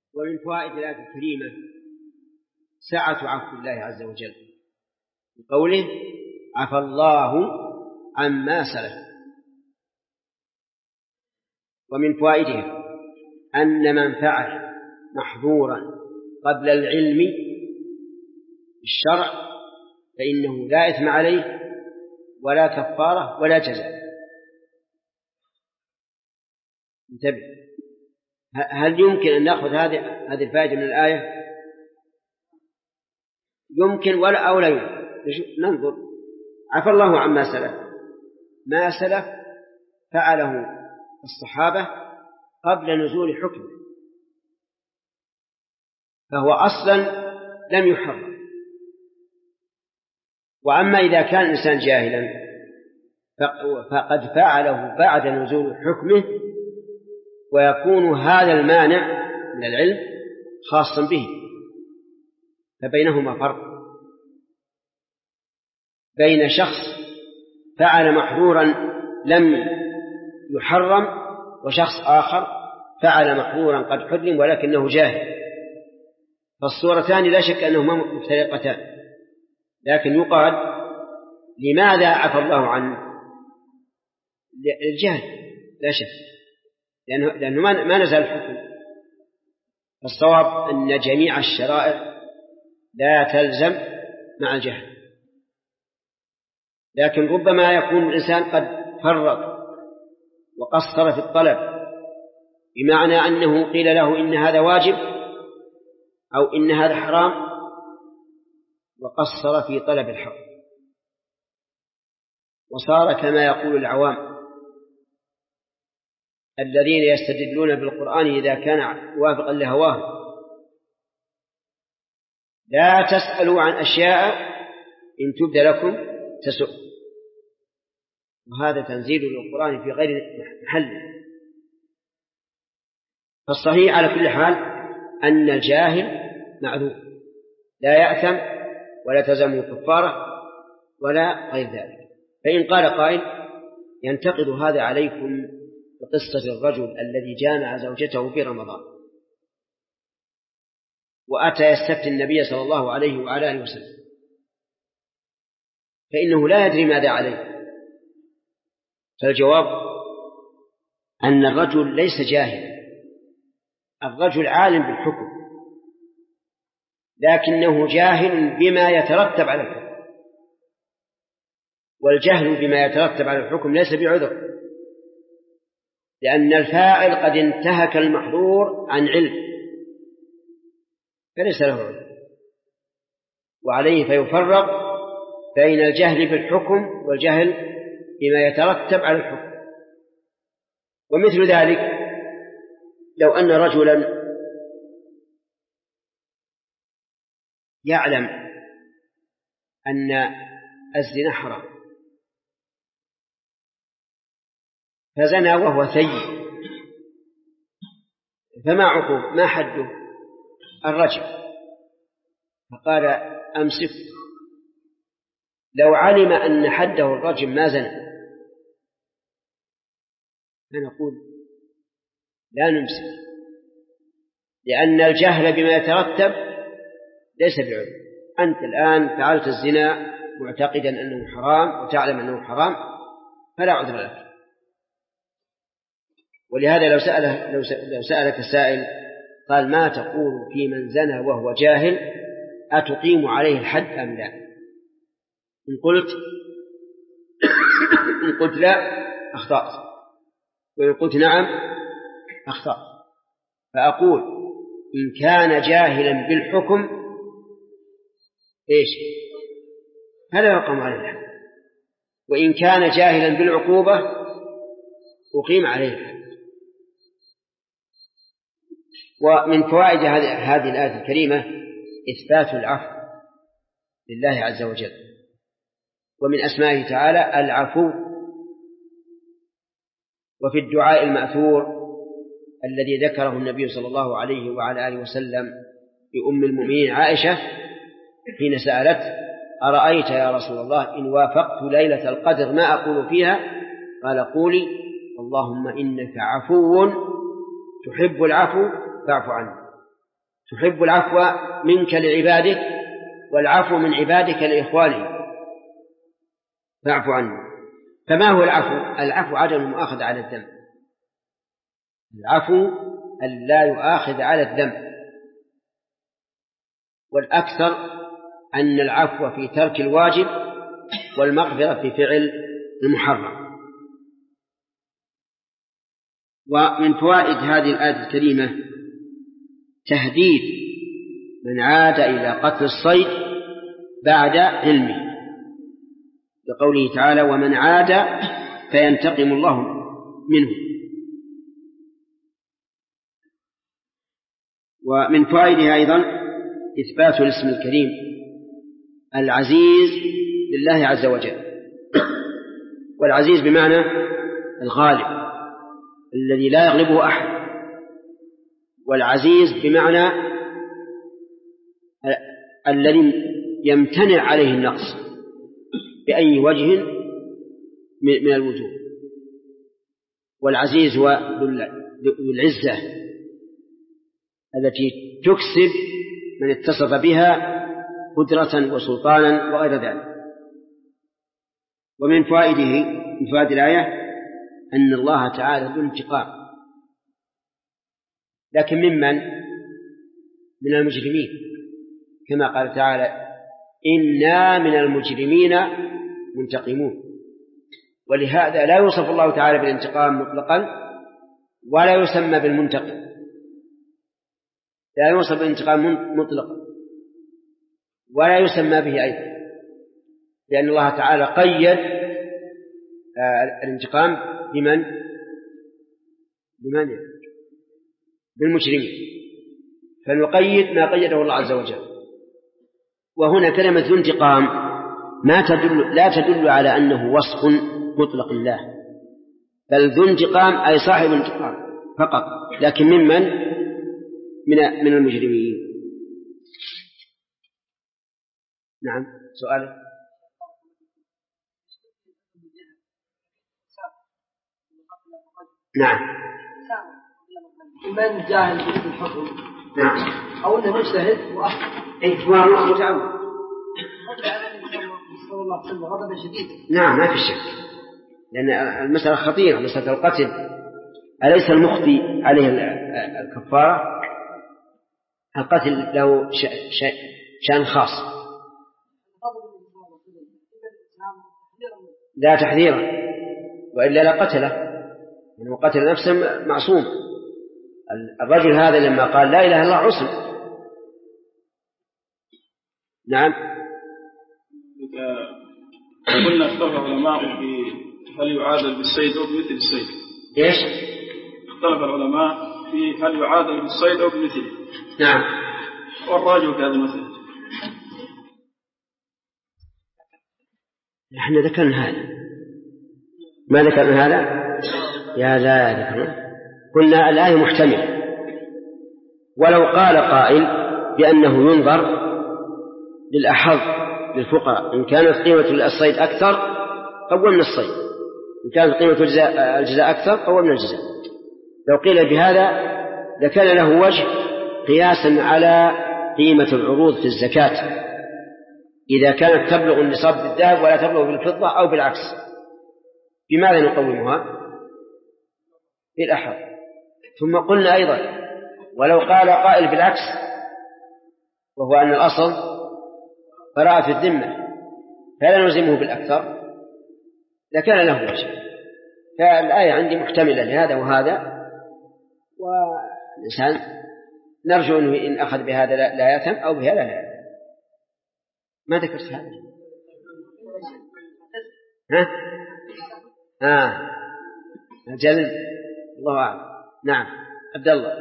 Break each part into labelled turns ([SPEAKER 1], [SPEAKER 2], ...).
[SPEAKER 1] ومن فوائد الآية الكريمة سعة عفو الله عز وجل بقوله عفى الله عما سلف. ومن فوائدها أن من فعل محظورا قبل العلم بالشرع فإنه لا إثم عليه ولا كفارة ولا جزاء. انتبه، هل يمكن أن نأخذ هذه الفائدة من الآية؟ يمكن ولا أو لا يمكن. ننظر. عفى الله عما سلف، ما سلف فعله الصحابة قبل نزول حكمه فهو أصلا لم يحرم. وأما إذا كان الإنسان جاهلا فقد فعله بعد نزول حكمه، ويكون هذا المانع من العلم خاصا به. فبينهما فرق، بين شخص فعل محظورا لم يحرم وشخص آخر فعل محظورا قد حرم ولكنه جاهل. فالصورتان لا شك أنهما مفترقتان، لكن يقال لماذا عفى الله عنه؟ الجهل لا شك، لأنه ما نزل الحكم. الصواب أن جميع الشرائع لا تلزم مع الجهل، لكن ربما يكون الإنسان قد فرط وقصر في الطلب، بمعنى أنه قيل له إن هذا واجب أو إن هذا حرام وقصر في طلب الحق، وصار كما يقول العوام الذين يستدلون بالقرآن إذا كان وافقا لهواه: لا تسألوا عن أشياء إن تبد لكم تسؤ. وهذا تنزيل للقرآن في غير محل. فالصحيح على كل حال أن الجاهل معذور لا يأثم ولا تلزمه كفارة ولا غير ذلك. فإن قال قائل ينتقد هذا عليكم بقصة الرجل الذي جامع زوجته في رمضان وأتى يستفتي النبي صلى الله عليه وعلى آله وسلم، فإنه لا يدري ماذا عليه. فالجواب أن الرجل ليس جاهلا، الرجل عالم بالحكم، لكنه جاهل بما يترتب على الحكم، والجهل بما يترتب على الحكم ليس بعذر، لأن الفاعل قد انتهك المحظور عن علم فليس له عذر، وعليه فيفرق بين الجهل بالحكم والجهل بما يترتب على الحكم. ومثل ذلك لو أن رجلا يعلم أن الزنا حرام فزنى وهو ثيب، فما عقوب؟ ما حده؟ الرجم. فقال أمسك. لو علم أن حده الرجم ما زنى فنقول لا نمسك، لأن الجهل بما يترتب ليس بعذر. أنت الآن فعلت الزنا معتقدا أنه حرام وتعلم أنه حرام فلا عذر لك. ولهذا لو سألك السائل قال ما تقول في من زنى وهو جاهل أتقيم عليه الحد أم لا؟ إن قلت لا أخطأت، وإن قلت نعم أخطأت. فأقول إن كان جاهلا بالحكم إيش؟ فلا يقام عليه الحد، وإن كان جاهلا بالعقوبة أقيم عليه الحد. ومن فوائد هذه الآية الكريمة إثبات العفو لله عز وجل، ومن أسمائه تعالى العفو. وفي الدعاء المأثور الذي ذكره النبي صلى الله عليه وعلى آله وسلم لأم المؤمنين عائشة حين سألت أرأيت يا رسول الله إن وافقت ليلة القدر ما أقول فيها؟ قال قولي اللهم إنك عفو تحب العفو فاعف عني. تحب العفو منك لعبادك والعفو من عبادك لإخوانهم فاعف عنه. فما هو العفو؟ العفو عدم المؤاخذة على الذنب، العفو أن لا يؤاخذ على الذنب، والأكثر أن العفو في ترك الواجب والمغفرة في فعل المحرم. ومن فوائد هذه الآية الكريمة تهديد من عاد إلى قتل الصيد بعد علمه، لقوله تعالى ومن عاد فينتقم الله منه. ومن فوائدها أيضا إثبات الاسم الكريم العزيز لله عز وجل، والعزيز بمعنى الغالب الذي لا يغلبه أحد، والعزيز بمعنى الذي يمتنع عليه النقص بأي وجه من الوجوه. والعزيز هو ذو العزة التي تكسب من اتصف بها قدرة وسلطانا وغير ذلك. ومن فوائد الآية أن الله تعالى ذو انتقام، لكن ممن؟ من المجرمين، كما قال تعالى إنا من المجرمين منتقمون. ولهذا لا يوصف الله تعالى بالانتقام مطلقا ولا يسمى بالمنتقم، لا يوصف بالانتقام مطلقا ولا يسمى به أيضا، لأن الله تعالى قيد الانتقام بمن؟ بالمجرمين، فنقيد ما قيده الله عز وجل. وهنا كلمة ذو انتقام لا تدل على أنه وصف مطلق الله، بل ذو انتقام أي صاحب انتقام فقط، لكن من المجرمين. نعم، سؤال. نعم،
[SPEAKER 2] من جاهل بالحكم
[SPEAKER 1] نعم،
[SPEAKER 2] أو أنه مجتهد وأخطأ
[SPEAKER 1] هو متعود.
[SPEAKER 2] غضب شديد.
[SPEAKER 1] نعم، ما في شك، لأن المسألة خطيرة، مسألة القتل أليس المخطي عليه الكفارة؟ القتل له شأن خاص، لا تحذيرا، وإلا لا قتله، لأنه قتل نفسه معصوم. الرجل هذا لما قال لا إله إلا الله عصم. نعم.
[SPEAKER 3] قلنا اختلف العلماء في هل يعادل بالصيد أو بمثل الصيد.
[SPEAKER 1] إيش؟
[SPEAKER 3] اختلف العلماء في هل يعادل بالصيد أو بمثله.
[SPEAKER 1] نعم.
[SPEAKER 3] والراجح في هذا المثل.
[SPEAKER 1] نحن ذكرنا هذا، ما ذكرنا هذا؟ يا لا ذكرنا. قلنا الآية محتملة، ولو قال قائل بأنه ينظر للأحظ للفقراء، إن كانت قيمة الصيد أكثر قومنا الصيد، إن كانت قيمة الجزاء أكثر قومنا الجزاء. لو قيل بهذا لكان له وجه قياسا على قيمة العروض في الزكاة إذا كانت تبلغ النصاب بالذهب ولا تبلغ بالفضة أو بالعكس. بماذا نقومها؟ بالأحظ. ثم قلنا أيضا ولو قال قائل بالعكس، وهو أن الأصل براءة الذمة فلا نلزمه بالأكثر، لكان له وجه. فالآية عندي محتملة لهذا وهذا، والإنسان نرجو أنه إن أخذ بهذا لا يأثم أو بهذا لا يأثم. ما ذكرت هذا؟ الجلد الله أعلم. نعم، عبد الله.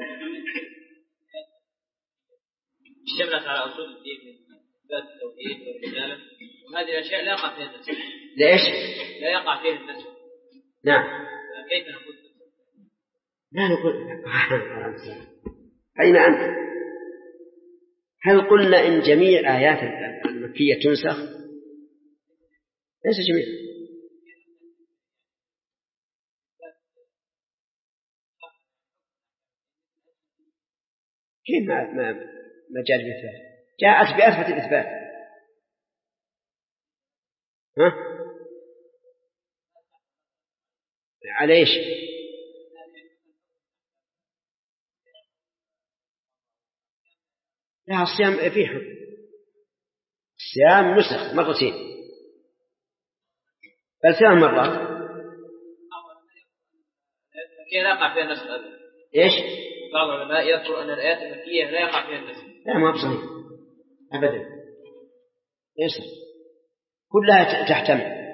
[SPEAKER 4] اشتملت على أصول الدين من إثبات التوحيد والرسالة، وهذه الأشياء لا يقع فيها النسخ.
[SPEAKER 1] ليش؟
[SPEAKER 4] لا يقع فيها النسخ.
[SPEAKER 1] نعم.
[SPEAKER 4] كيف نقول؟
[SPEAKER 1] لا نقول. أين أنت؟ هل قلنا إن جميع آيات المكية تنسخ؟ ليس جميع. كيف ما جاءت بإثبات؟ جاءت بأثبت الإثبات. ها؟ على إيش؟ لا، الصيام فيه حكم. الصيام نسخ مرتين بل 3 مرات.
[SPEAKER 4] لا يقع فيها النسخ.
[SPEAKER 1] إيش؟
[SPEAKER 4] بعض العلماء يذكر أن الآيات المكية لا يقع فيها النسخ.
[SPEAKER 1] لا، ما بصحيح أبدا. إيش؟ كلها تحتمل،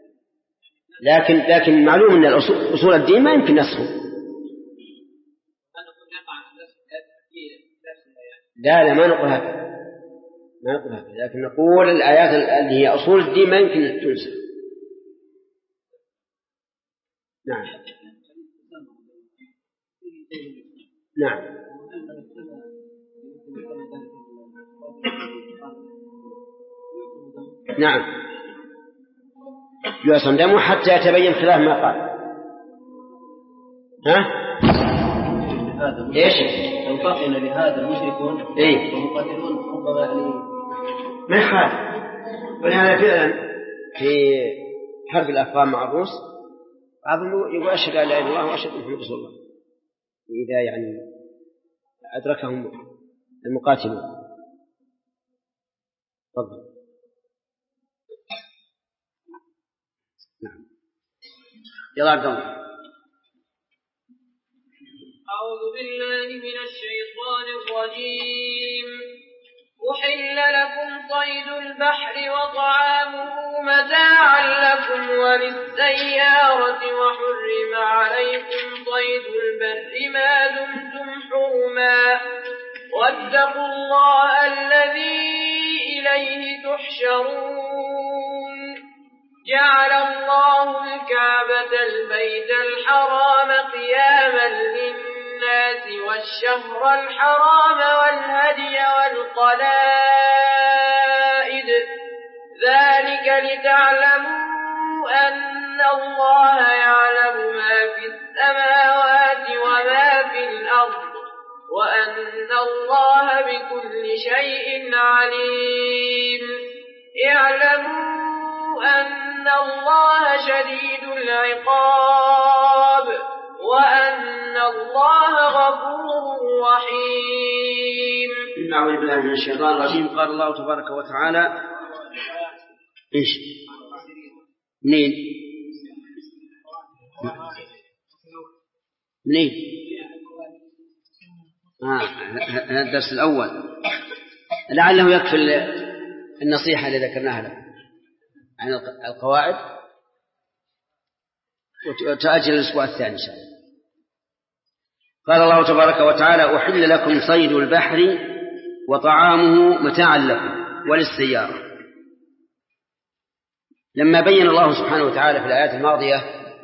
[SPEAKER 1] لكن معلوم أن أصول الدين ما يمكن نسخه. لا ما نقول هذا، لكن نقول الآيات اللي هي أصول الدين ما يمكن تنسخ. نعم نعم. نعم يعصم دمه حتى يتبين خلاف ما قال. ها؟ ايش؟
[SPEAKER 2] لو قاتل لهذا المشركون ومقاتلون ربما يعني
[SPEAKER 1] ما يخالف. ولهذا فعلا في حرب الأفغان مع الروس بعضهم يقول أشهد أن لا إله إلا الله وأشهد أن محمد رسول الله إذا يعني أدركهم المقاتلون. تفضل. نعم يلا عبد الله.
[SPEAKER 5] أعوذ بالله من الشيطان الرجيم. أحل لكم صيد البحر وطعامه متاعا لكم وللسيارة وحرم عليكم صيد البر ما دمتم حرما واتقوا الله الذي إليه تحشرون. جعل الله الكعبة البيت الحرام قياما للناس والشهر الحرام والهدي والقلائد ذلك لتعلموا أن الله يعلم ما في السماوات وما في الأرض وأن الله بكل شيء عليم. اعلموا أن الله شديد العقاب وأن الله غفور رحيم.
[SPEAKER 1] أعوذ بالله من الشيطان الرجيم. قال الله تبارك وتعالى إيش؟ منين؟ هذا الدرس الأول لعله يكفي النصيحة اللي ذكرناها لكم عن القواعد وتأجل الأسبوع الثاني إن شاء الله. قال الله تبارك وتعالى أحل لكم صيد البحر وطعامه متاعا لكم وللسيارة. لما بين الله سبحانه وتعالى في الآيات الماضية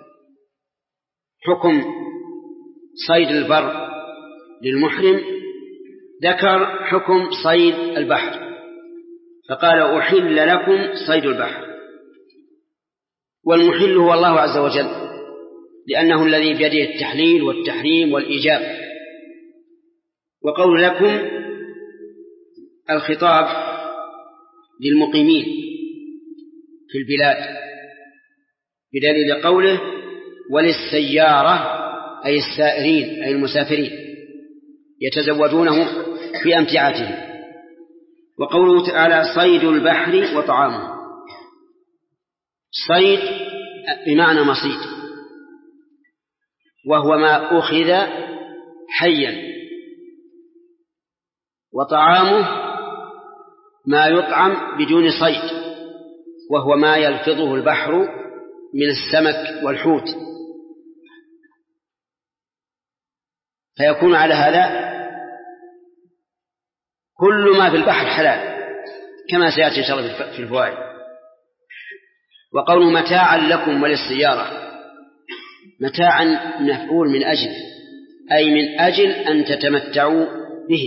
[SPEAKER 1] حكم صيد البر للمحرم ذكر حكم صيد البحر فقال أحل لكم صيد البحر. والمحل هو الله عز وجل لأنه الذي بيده التحليل والتحريم والإيجاب. وقول لكم الخطاب للمقيمين في البلاد بدليل قوله وللسيارة أي السائرين أي المسافرين يتزودونه في أمتعتهم. وقوله تعالى صيد البحر وطعامه. صيد بمعنى مصيد وهو ما أخذ حيا وطعامه ما يطعم بدون صيد وهو ما يلفظه البحر من السمك والحوت. فيكون على هذا كل ما في البحر حلال كما سيأتي إن شاء الله في الفوائد. وقول متاعا لكم وللسيارة متاعا مفعول من أجل أي من أجل أن تتمتعوا به.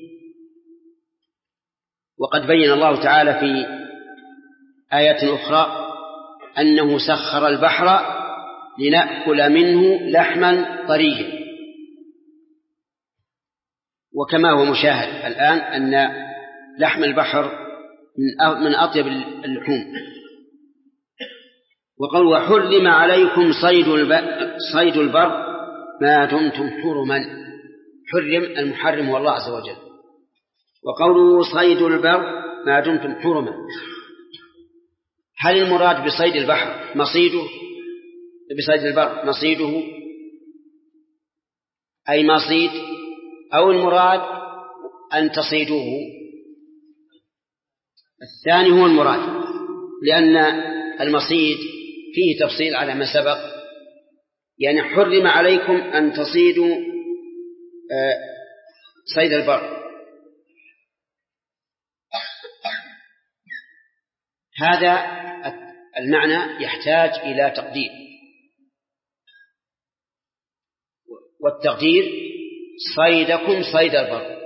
[SPEAKER 1] وقد بين الله تعالى في آيات أخرى أنه سخر البحر لنأكل منه لحما طريا. وكما هو مشاهد الآن أن لحم البحر من أطيب اللحوم. وقال وحرم عليكم صيد البر ما دمتم حرما. حرم المحرم هو الله عز وجل. وقوله صيد البر ما دمتم حرما، هل المراد بصيد البحر مصيده بصيد البر مصيده أي مصيد، أو المراد أن تصيدوه؟ الثاني هو المراد، لأن المصيد فيه تفصيل على ما سبق، يعني حرم عليكم أن تصيدوا صيد البر. هذا المعنى يحتاج إلى تقدير، والتقدير صيدكم صيد البر،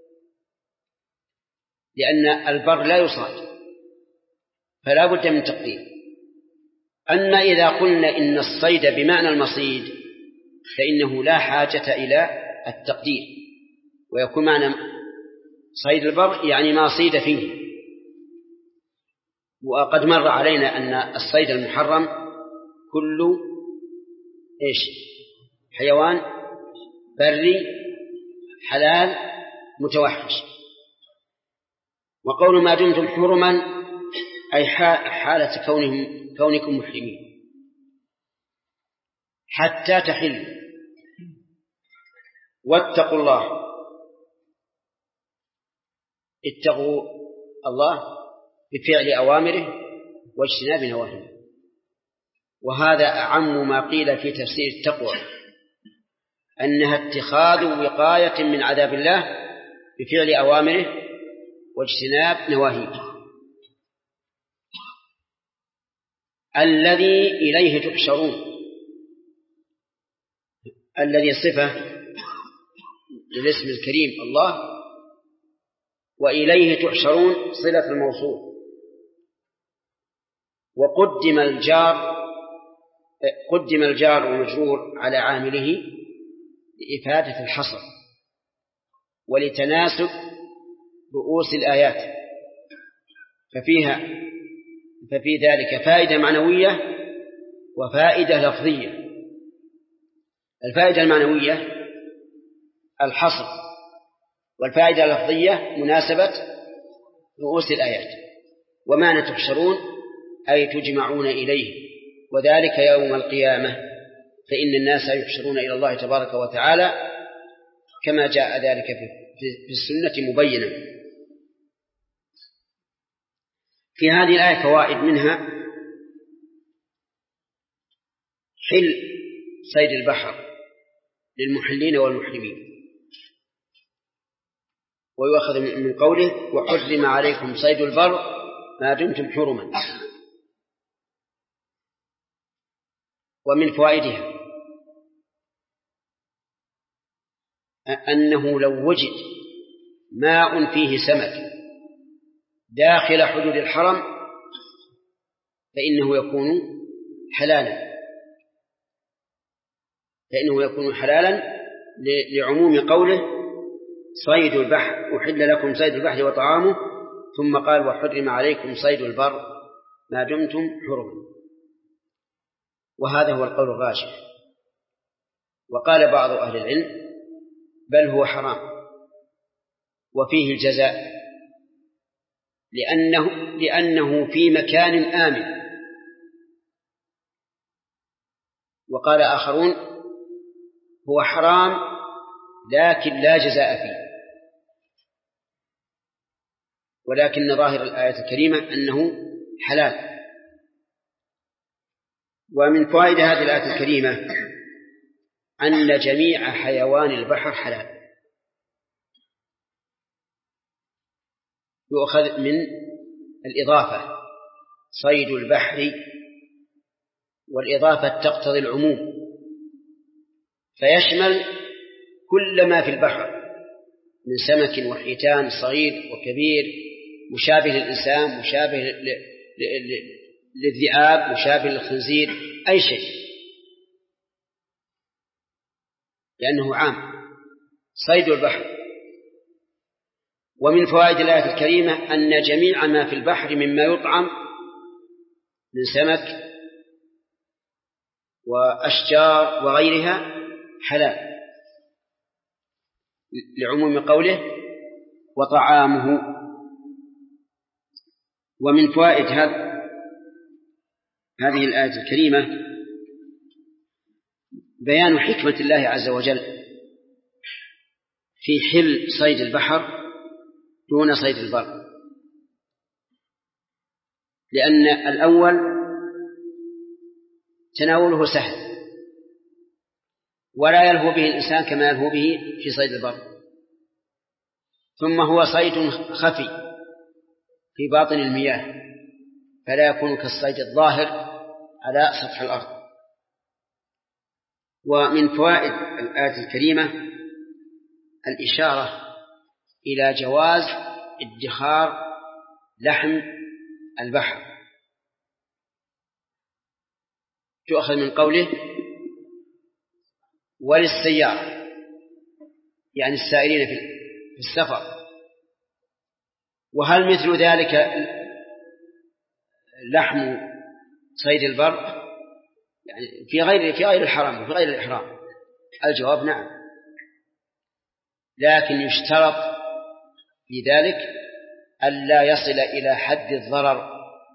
[SPEAKER 1] لأن البر لا يصاد فلا بد من تقدير. أما إذا قلنا إن الصيد بمعنى المصيد فإنه لا حاجة إلى التقدير، ويكون معنى صيد البر يعني ما صيد فيه. وقد مر علينا أن الصيد المحرم كل حيوان بري حلال متوحش. وقول ما دمتم حرما أي حالة كونكم محرمين حتى تحلوا. واتقوا الله، اتقوا الله بفعل أوامره واجتناب نواهيه. وهذا أعم ما قيل في تفسير التقوى، أنها اتخاذ وقاية من عذاب الله بفعل أوامره واجتناب نواهيه. الذي إليه تحشرون، الذي صفة للاسم الكريم الله، وإليه تحشرون صلة الموصول. قدم الجار والمجرور على عامله لإفادة الحصر ولتناسب رؤوس الآيات، ففي ذلك فائدة معنوية وفائدة لفظية. الفائدة المعنوية الحصر، والفائدة اللفظية مناسبة رؤوس الآيات. وما تحشرون أي تجمعون إليه، وذلك يوم القيامة، فإن الناس يحشرون إلى الله تبارك وتعالى كما جاء ذلك في السنة مبينا. في هذه الآية فوائد، منها حل صيد البحر للمحلين والمحرمين، ويؤخذ من قوله وحرم عليكم صيد البر ما دمتم حرما. ومن فوائدها أنه لو وجد ماء فيه سمك داخل حدود الحرم فإنه يكون حلالا لعموم قوله صيد البحر أحل لكم صيد البحر وطعامه، ثم قال وحرم عليكم صيد البر ما دمتم حرما. وهذا هو القول الراجح. وقال بعض أهل العلم بل هو حرام وفيه الجزاء، لأنه في مكان آمن. وقال آخرون هو حرام لكن لا جزاء فيه، ولكن ظاهر الآية الكريمة أنه حلال. ومن فوائد هذه الآية الكريمة أن جميع حيوان البحر حلال. يؤخذ من الإضافة صيد البحر، والإضافة تقتضي العموم، فيشمل كل ما في البحر من سمك وحيتان صغير وكبير، مشابه للإنسان، مشابه للذئاب، مشابه للخنزير، أي شيء، لأنه عام. صيد البحر ومن فوائد الآية الكريمة أن جميع ما في البحر مما يطعم من سمك وأشجار وغيرها حلال، لعموم قوله وطعامه. ومن فوائد هذه الآية الكريمة بيان حكمة الله عز وجل في حل صيد البحر دون صيد البر، لأن الأول تناوله سهل ولا يلهو به الإنسان كما يلهو به في صيد البر، ثم هو صيد خفي في باطن المياه فلا يكون كالصيد الظاهر على سطح الأرض. ومن فوائد الآية الكريمة الإشارة إلى جواز ادخار لحم البحر، تؤخذ من قوله وللسيارة، يعني السائرين في السفر. وهل مثل ذلك لحم صيد البر يعني في غير الحرام وفي غير الإحرام؟ الجواب نعم، لكن يشترط في ذلك ألا يصل إلى حد الضرر،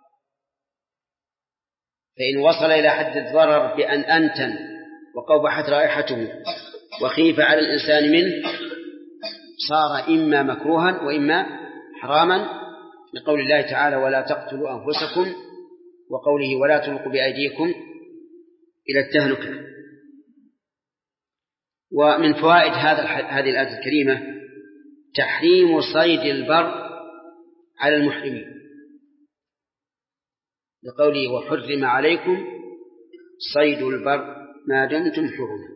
[SPEAKER 1] فإن وصل إلى حد الضرر بأن أنتن وقبحت رائحته وخيف على الإنسان منه صار إما مكروها وإما حراما، لقول الله تعالى ولا تقتلوا أنفسكم وقوله ولا تلقوا بأيديكم إلى التهلكة. ومن فوائد هذه الآية الكريمة تحريم صيد البر على المحرمين، لقوله وحرم عليكم صيد البر ما دمتم حرما.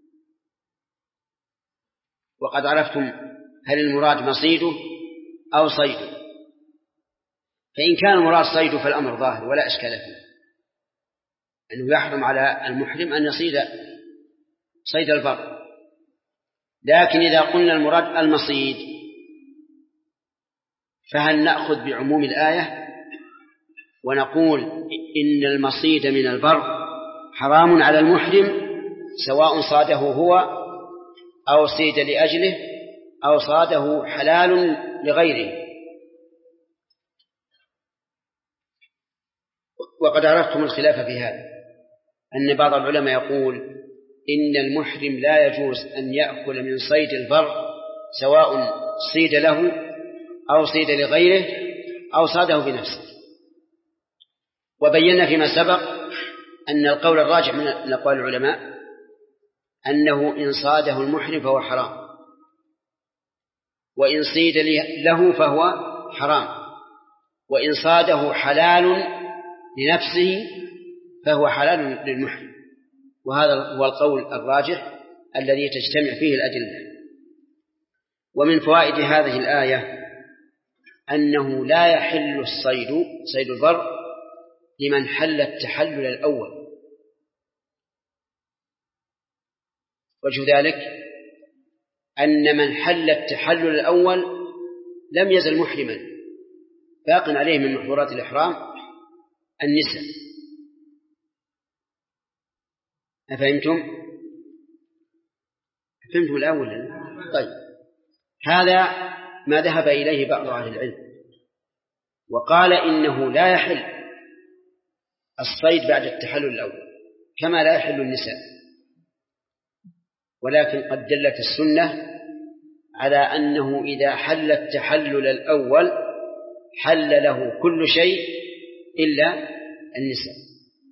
[SPEAKER 1] وقد عرفتم هل المراد مصيده أو صيده، فإن كان المراد صيده فالأمر ظاهر ولا إشكال فيه، أنه يحرم على المحرم أن يصيد صيد البر. لكن إذا قلنا المراد المصيد فهل نأخذ بعموم الآية ونقول إن المصيد من البر حرام على المحرم سواء صاده هو أو صيد لأجله أو صاده حلال لغيره؟ وقد عرفتم الخلاف في هذا، أن بعض العلماء يقول إن المحرم لا يجوز أن يأكل من صيد البر سواء صيد له أو صيد لغيره أو صاده بنفسه. وبينا فيما سبق أن القول الراجح من أقوال العلماء أنه إن صاده المحرم فهو حرام، وإن صيد له فهو حرام، وإن صاده حلال لنفسه فهو حلال للمحرم. وهذا هو القول الراجح الذي تجتمع فيه الأدلة. ومن فوائد هذه الآية أنه لا يحل الصيد صيد البر لمن حل التحلل الأول. وجه ذلك أن من حل التحلل الأول لم يزل محرما، باق عليه من محظورات الإحرام النساء. أفهمتم؟ فهمتم الأول؟ طيب، هذا ما ذهب إليه بعض أهل العلم، وقال إنه لا يحل الصيد بعد التحلل الأول كما لا يحل النساء، ولكن قد دلت السنة على أنه إذا حل التحلل الأول حل له كل شيء إلا النساء.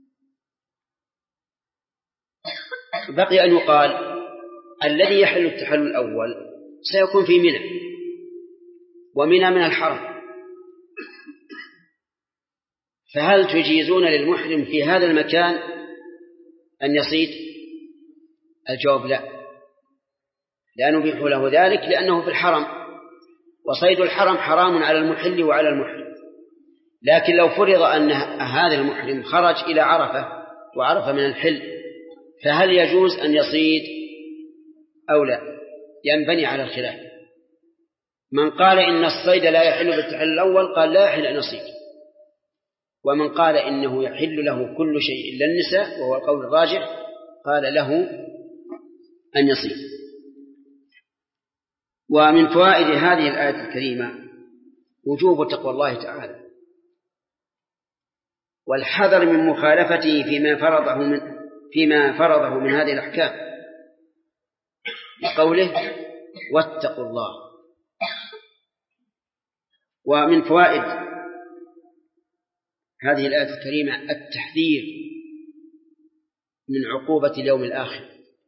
[SPEAKER 1] بقي أن يقال الذي يحل التحلل الأول سيكون في منى، ومنى من الحرم، فهل تجيزون للمحرم في هذا المكان أن يصيد؟ الجواب لا، لا نبيح له ذلك لأنه في الحرم، وصيد الحرم حرام على المحل وعلى المحرم. لكن لو فرض أن هذا المحرم خرج إلى عرفة وعرفة من الحل، فهل يجوز أن يصيد أو لا؟ ينبني على الخلاف. من قال إن الصيد لا يحل بالتحلل الأول قال لا يحل أن يصيد، ومن قال إنه يحل له كل شيء إلا النساء وهو القول الراجح قال له أن يصيد. ومن فوائد هذه الآية الكريمة وجوب تقوى الله تعالى والحذر من مخالفته فيما فرضه من هذه الأحكام بقوله واتقوا الله. ومن فوائد هذه الآية الكريمة التحذير من عقوبة اليوم الآخر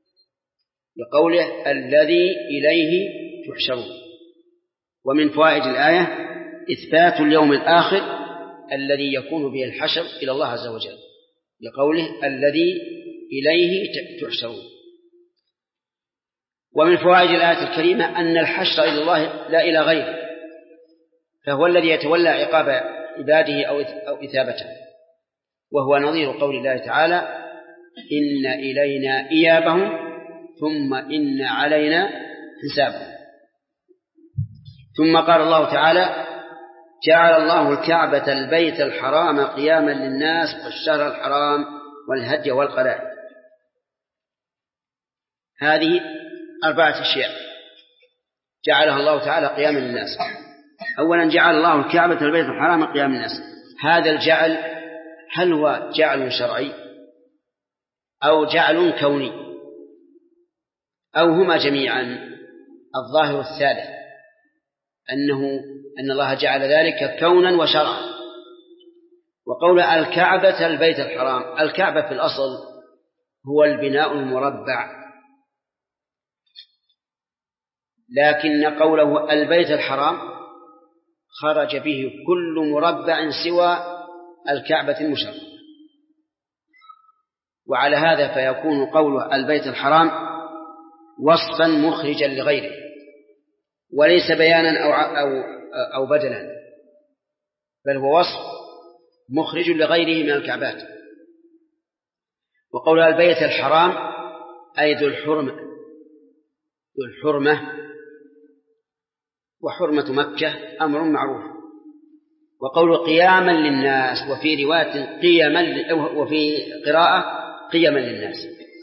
[SPEAKER 1] بقوله الذي إليه تحشرون. ومن فوائد الآية إثبات اليوم الآخر الذي يكون به الحشر إلى الله عز وجل بقوله الذي إليه تحشرون. ومن فوائد الآية الكريمة أن الحشر إلى الله لا إلى غيره، فهو الذي يتولى عقاب عباده أو إثابته، وهو نظير قول الله تعالى إن إلينا إيابهم ثم إن علينا حسابهم. ثم قال الله تعالى جعل الله الكعبة البيت الحرام قياما للناس والشهر الحرام والهدي والقلائد. هذه 4 أشياء جعلها الله تعالى قياما للناس. أولا جعل الله الكعبة البيت الحرام قياما للناس. هذا الجعل هل هو جعل شرعي أو جعل كوني أو هما جميعا؟ الظاهر الثالث أن الله جعل ذلك كونا وشرعا. وقول الكعبة البيت الحرام، الكعبة في الأصل هو البناء المربع، لكن قوله البيت الحرام خرج به كل مربع سوى الكعبة المشرفة، وعلى هذا فيكون قوله البيت الحرام وصفا مخرجا لغيره وليس بيانا أو بدلا، بل هو وصف مخرج لغيره من الكعبات. وقول البيت الحرام أي ذو الحرمة، وحرمة مكة أمر معروف. وقول قياما للناس، وفي رواية وفي قراءة قياما للناس.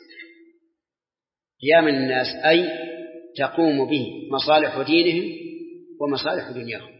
[SPEAKER 1] قياما للناس أي تقوم به مصالح دينهم ومصالح دنياهم.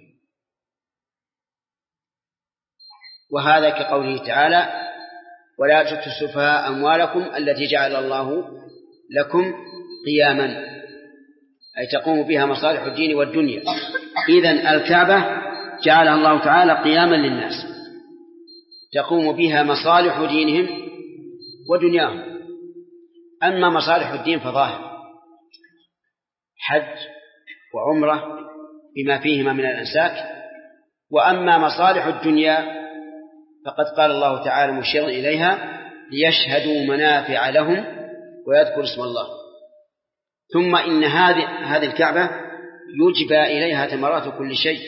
[SPEAKER 1] وهذا كقوله تعالى ولا تؤتوا السفهاء أموالكم التي جعل الله لكم قياما، أي تقوم بها مصالح الدين والدنيا. إذن الكعبة جعلها الله تعالى قياما للناس تقوم بها مصالح دينهم ودنياهم. أما مصالح الدين فظاهر حج وعمرة بما فيهما من الأنساك، وأما مصالح الدنيا فقد قال الله تعالى مشيرا إليها ليشهدوا منافع لهم ويذكر اسم الله. ثم إن هذه الكعبة يجبى إليها ثمرات كل شيء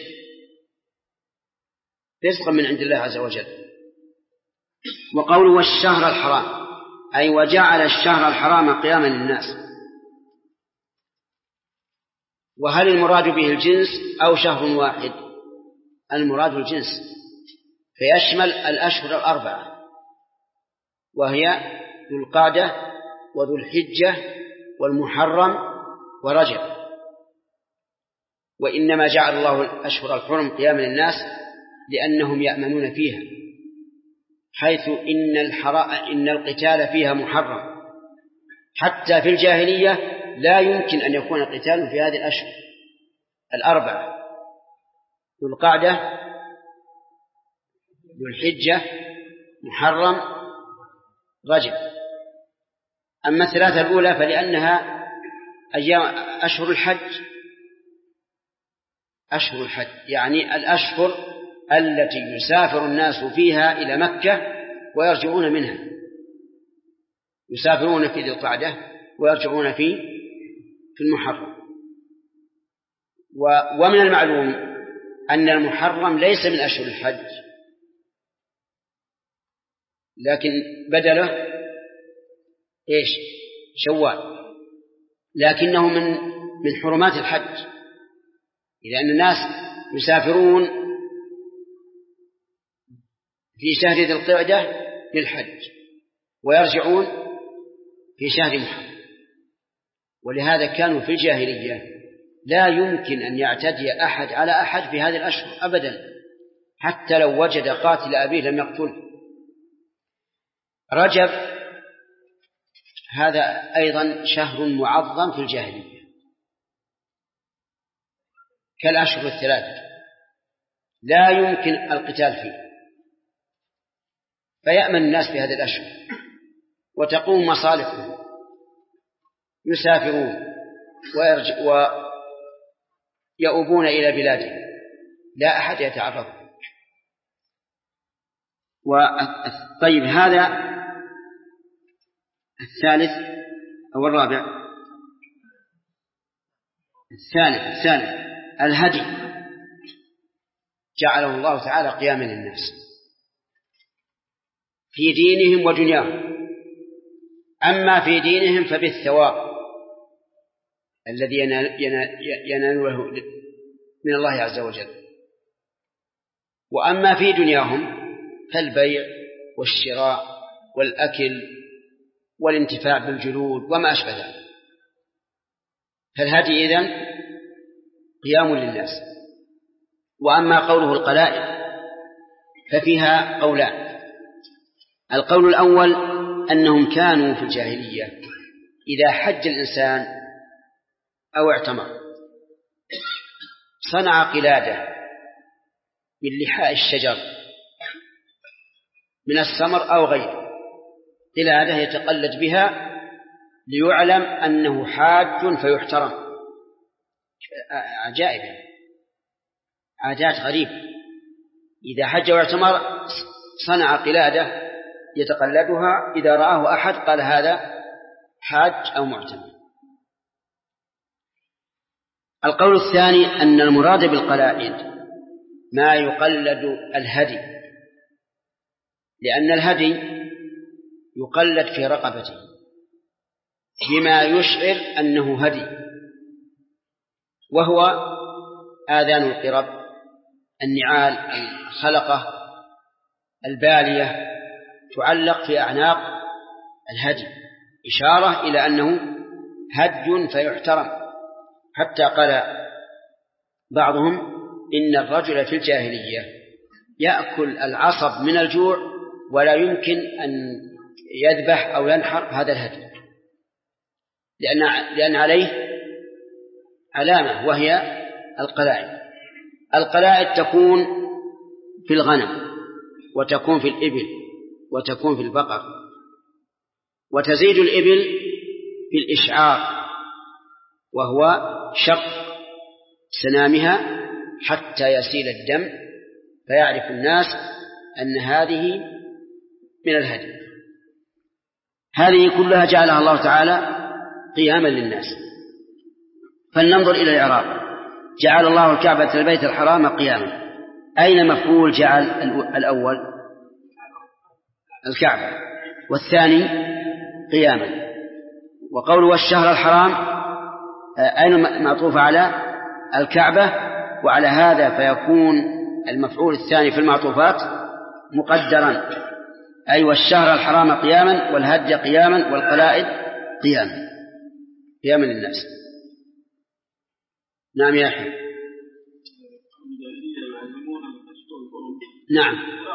[SPEAKER 1] رزقا من عند الله عز وجل. وقوله والشهر الحرام أي وجعل الشهر الحرام قياما للناس. وهل المراد به الجنس أو شهر واحد؟ المراد الجنس، فيشمل الأشهر 4 وهي ذو القعدة وذو الحجة والمحرم ورجب. وإنما جعل الله الأشهر الحرم قياما للناس لأنهم يأمنون فيها، حيث إن القتال فيها محرم. حتى في الجاهلية لا يمكن أن يكون قتال في هذه الأشهر 4 ذو القعدة ذو الحجة محرم رجب. أما 3 الأولى فلأنها أيام أشهر الحج، يعني الأشهر التي يسافر الناس فيها إلى مكة ويرجعون منها، يسافرون في ذي القعدة ويرجعون في المحرم. ومن المعلوم أن المحرم ليس من أشهر الحج، لكن بدله شوال، لكنه من حرمات الحج، لأن الناس يسافرون في شهر ذي القعدة للحج ويرجعون في شهر محرم، ولهذا كانوا في الجاهلية لا يمكن أن يعتدي أحد على أحد في هذه الأشهر أبدا، حتى لو وجد قاتل أبيه لم يقتله. رجب هذا أيضا شهر معظم في الجاهلية كالأشهر الثلاثة، لا يمكن القتال فيه، فيأمن الناس في هذه الأشهر وتقوم مصالحهم، يسافرون ويؤوبون إلى بلادهم، لا أحد يتعرض. طيب هذا الثالث أو الرابع؟ الثالث الهدي جعله الله تعالى قياما للناس في دينهم ودنياهم. أما في دينهم فبالثواب الذي يناله من الله عز وجل، وأما في دنياهم فالبيع والشراء والأكل والانتفاع بالجلود وما أشبه ذلك. فالهدي إذن قيام للناس. وأما قوله القلائد ففيها قولان. القول الأول أنهم كانوا في الجاهلية إذا حج الإنسان أو اعتمر صنع قلادة من لحاء الشجر من السمر أو غيره، قلادة يتقلد بها ليعلم أنه حاج فيحترم. عجائب، عادات غريبة. إذا حج واعتمر صنع قلادة يتقلدها، إذا رآه أحد قال هذا حاج أو معتمر. القول الثاني أن المراد بالقلائد ما يقلد الهدي، لأن الهدي يقلد في رقبته بما يشعر أنه هدي، وهو آذان القرب، النعال، الخلقة، البالية، تعلق في أعناق الهدي إشارة إلى أنه هدي فيحترم. حتى قال بعضهم إن الرجل في الجاهلية يأكل العصب من الجوع ولا يمكن أن يذبح أو ينحر هذا الهدي، لأن عليه علامة وهي القلائد. القلائد تكون في الغنم وتكون في الإبل وتكون في البقر، وتزيد الإبل في الإشعار وهو شق سنامها حتى يسيل الدم فيعرف الناس أن هذه من الهدي. هذه كلها جعلها الله تعالى قياما للناس. فلننظر إلى الإعراب. جعل الله الكعبة البيت الحرام قياما، أين مفعول جعل الأول؟ الكعبة، والثاني قياما. وقوله والشهر الحرام أين معطوف على الكعبة؟ وعلى هذا فيكون المفعول الثاني في المعطوفات مقدرا، أي والشهر الحرام قياما، والهدي قياما، والقلائد قياما للناس. نعم يا أخي. نعم.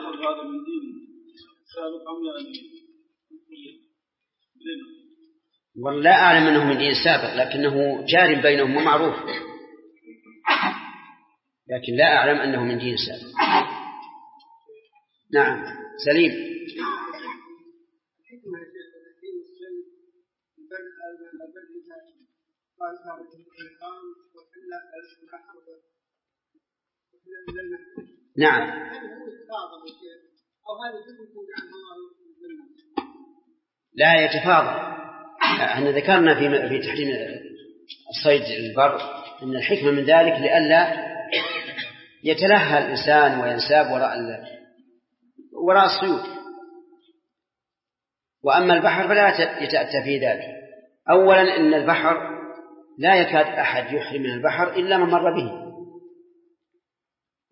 [SPEAKER 1] والله لا أعلم أنه من دين سابق، لكنه جار بينهم ومعروف، لكن لا أعلم أنه من دين سابق. نعم سليم. نعم. لا يتفاضل. احنا ذكرنا في تحريم الصيد البر ان الحكمة من ذلك لئلا يتلهى الإنسان وينساب وراء الصيود. وأما البحر فلا يتأتى في ذلك. أولا إن البحر لا يكاد أحد يحرم من البحر إلا من مر به،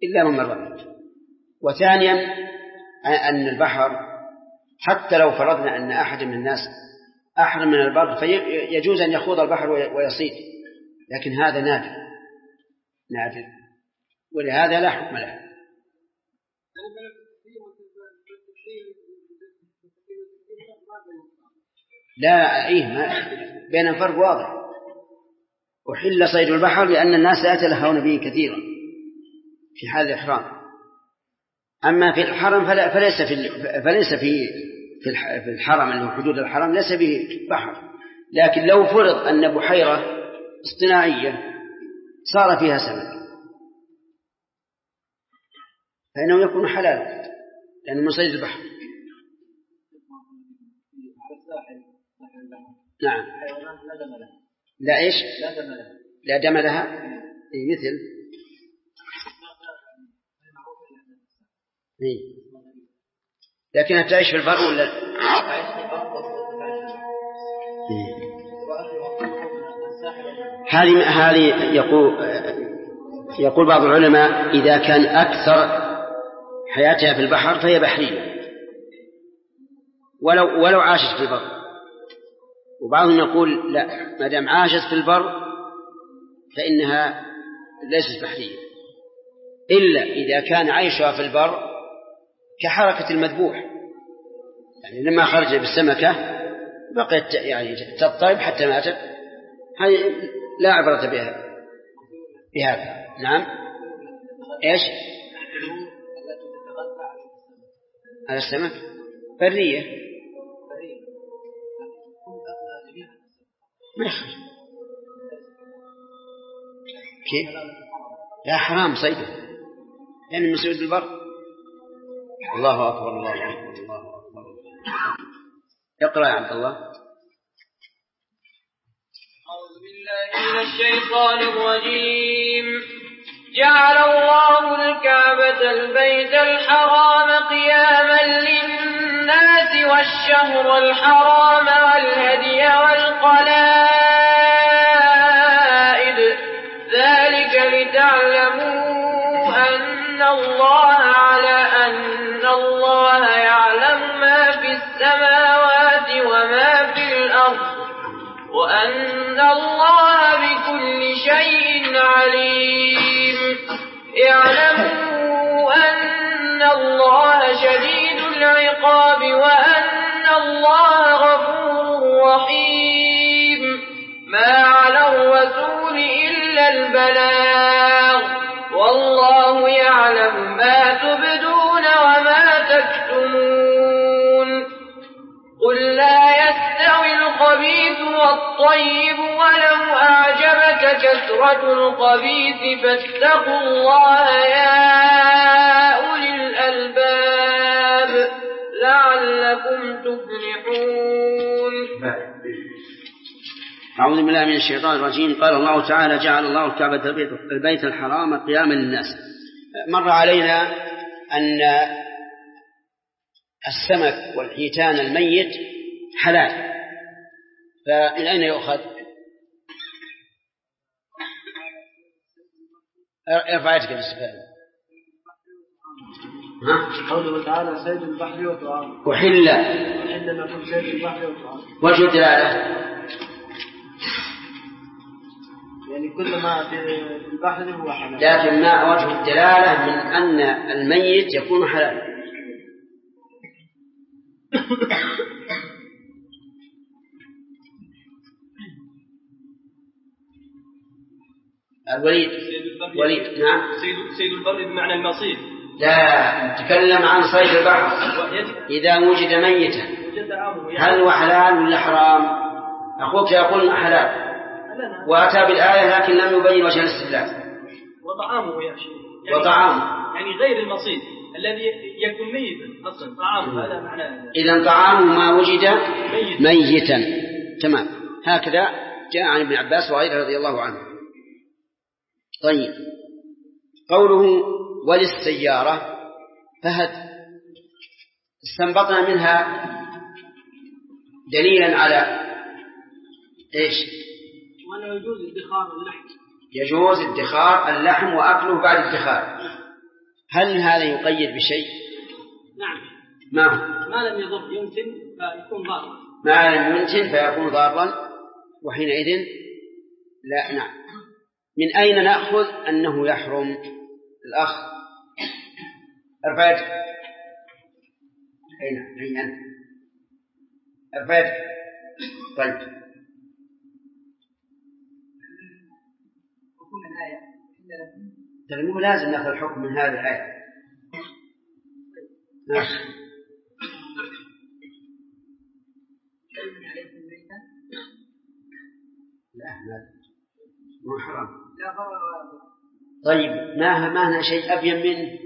[SPEAKER 1] إلا من مر به. وثانيا أن البحر حتى لو فرضنا أن أحد من الناس أحرم من البر فيجوز أن يخوض البحر ويصيد، لكن هذا نادر ولهذا لا حكم له. لا بين الفرق واضح. أحل صيد البحر لأن الناس لا يتلهون به كثيرا في حال الإحرام. أما في الحرم فليس في الحرم اللي هو حدود الحرم ليس به بحر، لكن لو فرض أن بحيرة اصطناعية صار فيها سمك فإنه يكون حلالا لأنه من صيد البحر. نعم. لا إيش؟ لا دم لها. مثل لكنها تعيش في البر ولا هذه يقول بعض العلماء إذا كان أكثر حياتها في البحر فهي بحرية ولو عاشت في البر. وبعضهم يقول لا، ما دام عاشت في البر فإنها ليست بحرية، إلا إذا كان عيشها في البر كحركة المذبوح، يعني لما خرج بالسمكة بقيت يعني تضطرب حتى ماتت، هذه لا عبرة بهذا. نعم. إيش؟ على السمك برية ما يخرج. كيف؟ لا حرام صيده يعني من صيد البر. الله أكبر الله أكبر الله أكبر. اقرأ يا عبد الله.
[SPEAKER 5] أعوذ بالله من الشيطان الرجيم. جعل الله الكعبة البيت الحرام قياما للناس والشهر الحرام والهدي والقلائد، ذلك لتعلموا أن الله يعلم ما في السماوات وما في الأرض، وأن الله بكل شيء عليم. اعلموا أن الله شديد العقاب وأن الله غفور رحيم. ما على الرسول إلا البلاغ، والله يعلم ما تبدون وما تكتمون. قل لا يستوي الخبيث والطيب ولو أعجبك كثرة الخبيث فاتقوا الله يا أولي الألباب لعلكم تفلحون.
[SPEAKER 1] أعوذ بالله من الشيطان الرجيم. قال الله تعالى: جعل الله الكعبة البيت الحرام قياما للناس. مر علينا أن السمك والحيتان الميت حلال، فمن أين يؤخذ؟ ارفع يدك بالاستفادة.
[SPEAKER 2] قوله تعالى: صيد البحر وطعامه.
[SPEAKER 1] أحل
[SPEAKER 2] لكم صيد البحر وطعامه.
[SPEAKER 1] وجه الدلالة
[SPEAKER 2] يعني كل ما في البحر هو حلال،
[SPEAKER 1] لكن ما وجه الدلالة من أن الميت يكون حلال؟ الوليد. نعم.
[SPEAKER 2] صيد البر بمعنى المصيد.
[SPEAKER 1] لا، نتكلم عن صيد البحر إذا وجد ميتا هل هو حلال ولا حرام؟ أخوك يقول حلال وأتى بالآية لكن لم يبين وجه الاستدلال.
[SPEAKER 2] وطعامه يا شيخ
[SPEAKER 1] يعني وطعامه
[SPEAKER 2] يعني غير المصيد الذي يكون ميتا أصلا، طعامه هذا معناه.
[SPEAKER 1] إذن طعامه ما وجد ميتا. تمام، هكذا جاء عن ابن عباس وغيره رضي الله عنه. طيب، قوله وللسيارة فهد استنبطنا منها دليلا على إيش؟
[SPEAKER 2] وأنه يجوز ادخار اللحم.
[SPEAKER 1] يجوز ادخار اللحم وأكله بعد ادخار. هل هذا يقيد بشيء؟
[SPEAKER 6] نعم.
[SPEAKER 1] ما
[SPEAKER 6] لم يضر يمكن فيكون ضارا.
[SPEAKER 1] ما لم يمكن فيكون ضارا، وحينئذ لا. نعم. من أين نأخذ أنه يحرم؟ الأخ أرفعت أين أنت أرفعت. طيب مو لازم نأخذ الحكم من هذه الآية. لا مو حرام. طيب ما هنا شيء أبين منه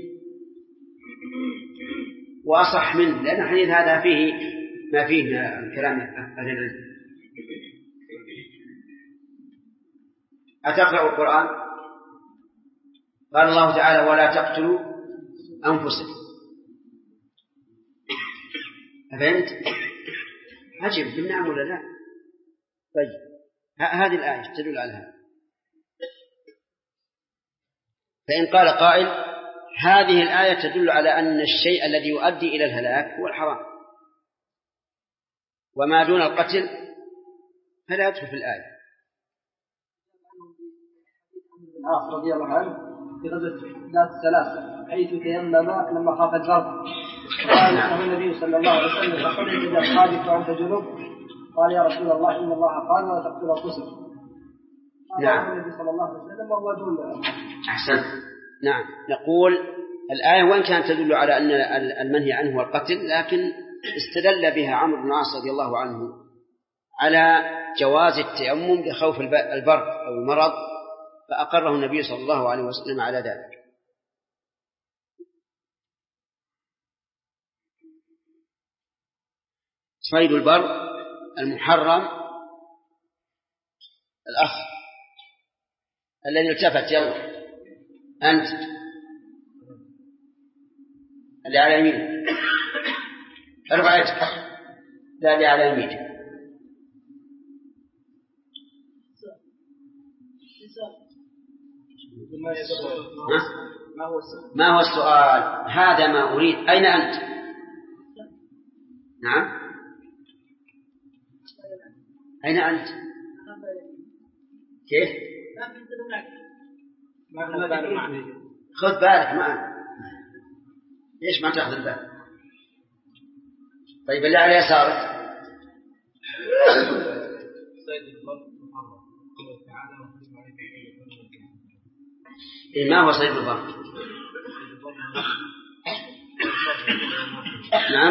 [SPEAKER 1] وأصح منه، لأن الحديث هذا فيه ما فيه الكلام أهل العلم. أتقرأ القرآن؟ قال الله تعالى ولا تقتلوا أنفسكم. أفهمت؟ عجب بالنعم ولا لا؟ طيب هذه الآية تدل على هذا. فإن قال قائل هذه الآية تدل على أن الشيء الذي يؤدي إلى الهلاك هو الحرام، وما دون القتل فلا يدخل في الآية.
[SPEAKER 2] رضي الله عنه في غزوة ذات الثلاث حيث تيمم لما خاف البرد، قال له النبي صلى الله عليه وسلم فقل إذا أصحابك وأنت جنوب، قال يا رسول الله إن الله قال ولا تقتلوا أنفسكم.
[SPEAKER 1] نعم.
[SPEAKER 2] النبي صلى الله عليه وسلم وهو دون.
[SPEAKER 1] أحسن. نعم. نقول الآية وإن كانت تدل على أن المنهي عنه هو القتل، لكن استدل بها عمرو بن العاص رضي الله عنه على جواز التيمم لخوف البرد أو المرض، فأقره النبي صلى الله عليه وسلم على ذلك. صيد البر المحرم. الأخ الذي التفت يلا أنت اللي على يمين ارفع يدك. لا اللي على يمين. ما هو السؤال؟ هذا ما أريد. أين أنت؟ نعم أين أنت؟ كيف؟ خذ بالك معنا. ليش ما تأخذ بالك؟ طيب اللي على يسارك ما هو صيد البر؟ نعم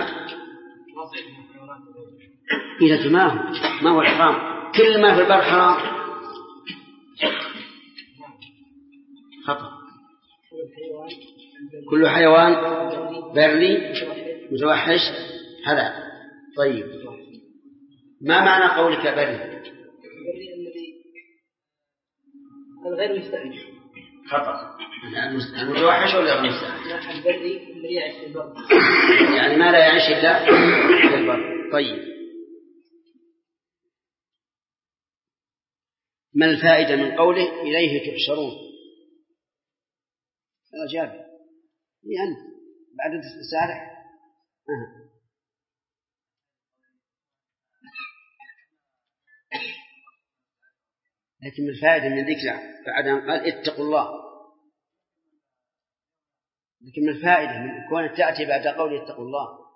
[SPEAKER 1] إذا ما هو الحرام؟ كل ما في البر حرام. خطأ. كل حيوان بري متوحش حلال. طيب ما معنى قولك بري؟
[SPEAKER 2] الغير مستأنس.
[SPEAKER 1] خطأ. المتوحش ولا غير مستأنس؟
[SPEAKER 2] البري الذي يعيش في البر،
[SPEAKER 1] يعني ما لا يعيش إلا في البر. طيب ما الفائدة من قوله إليه تحشرون؟ هذا جابر أنت بعد تسارع. لكن الفائدة من ذكر بعد أن قال اتقوا الله، لكن الفائدة من كون تأتي بعد قول اتقوا الله.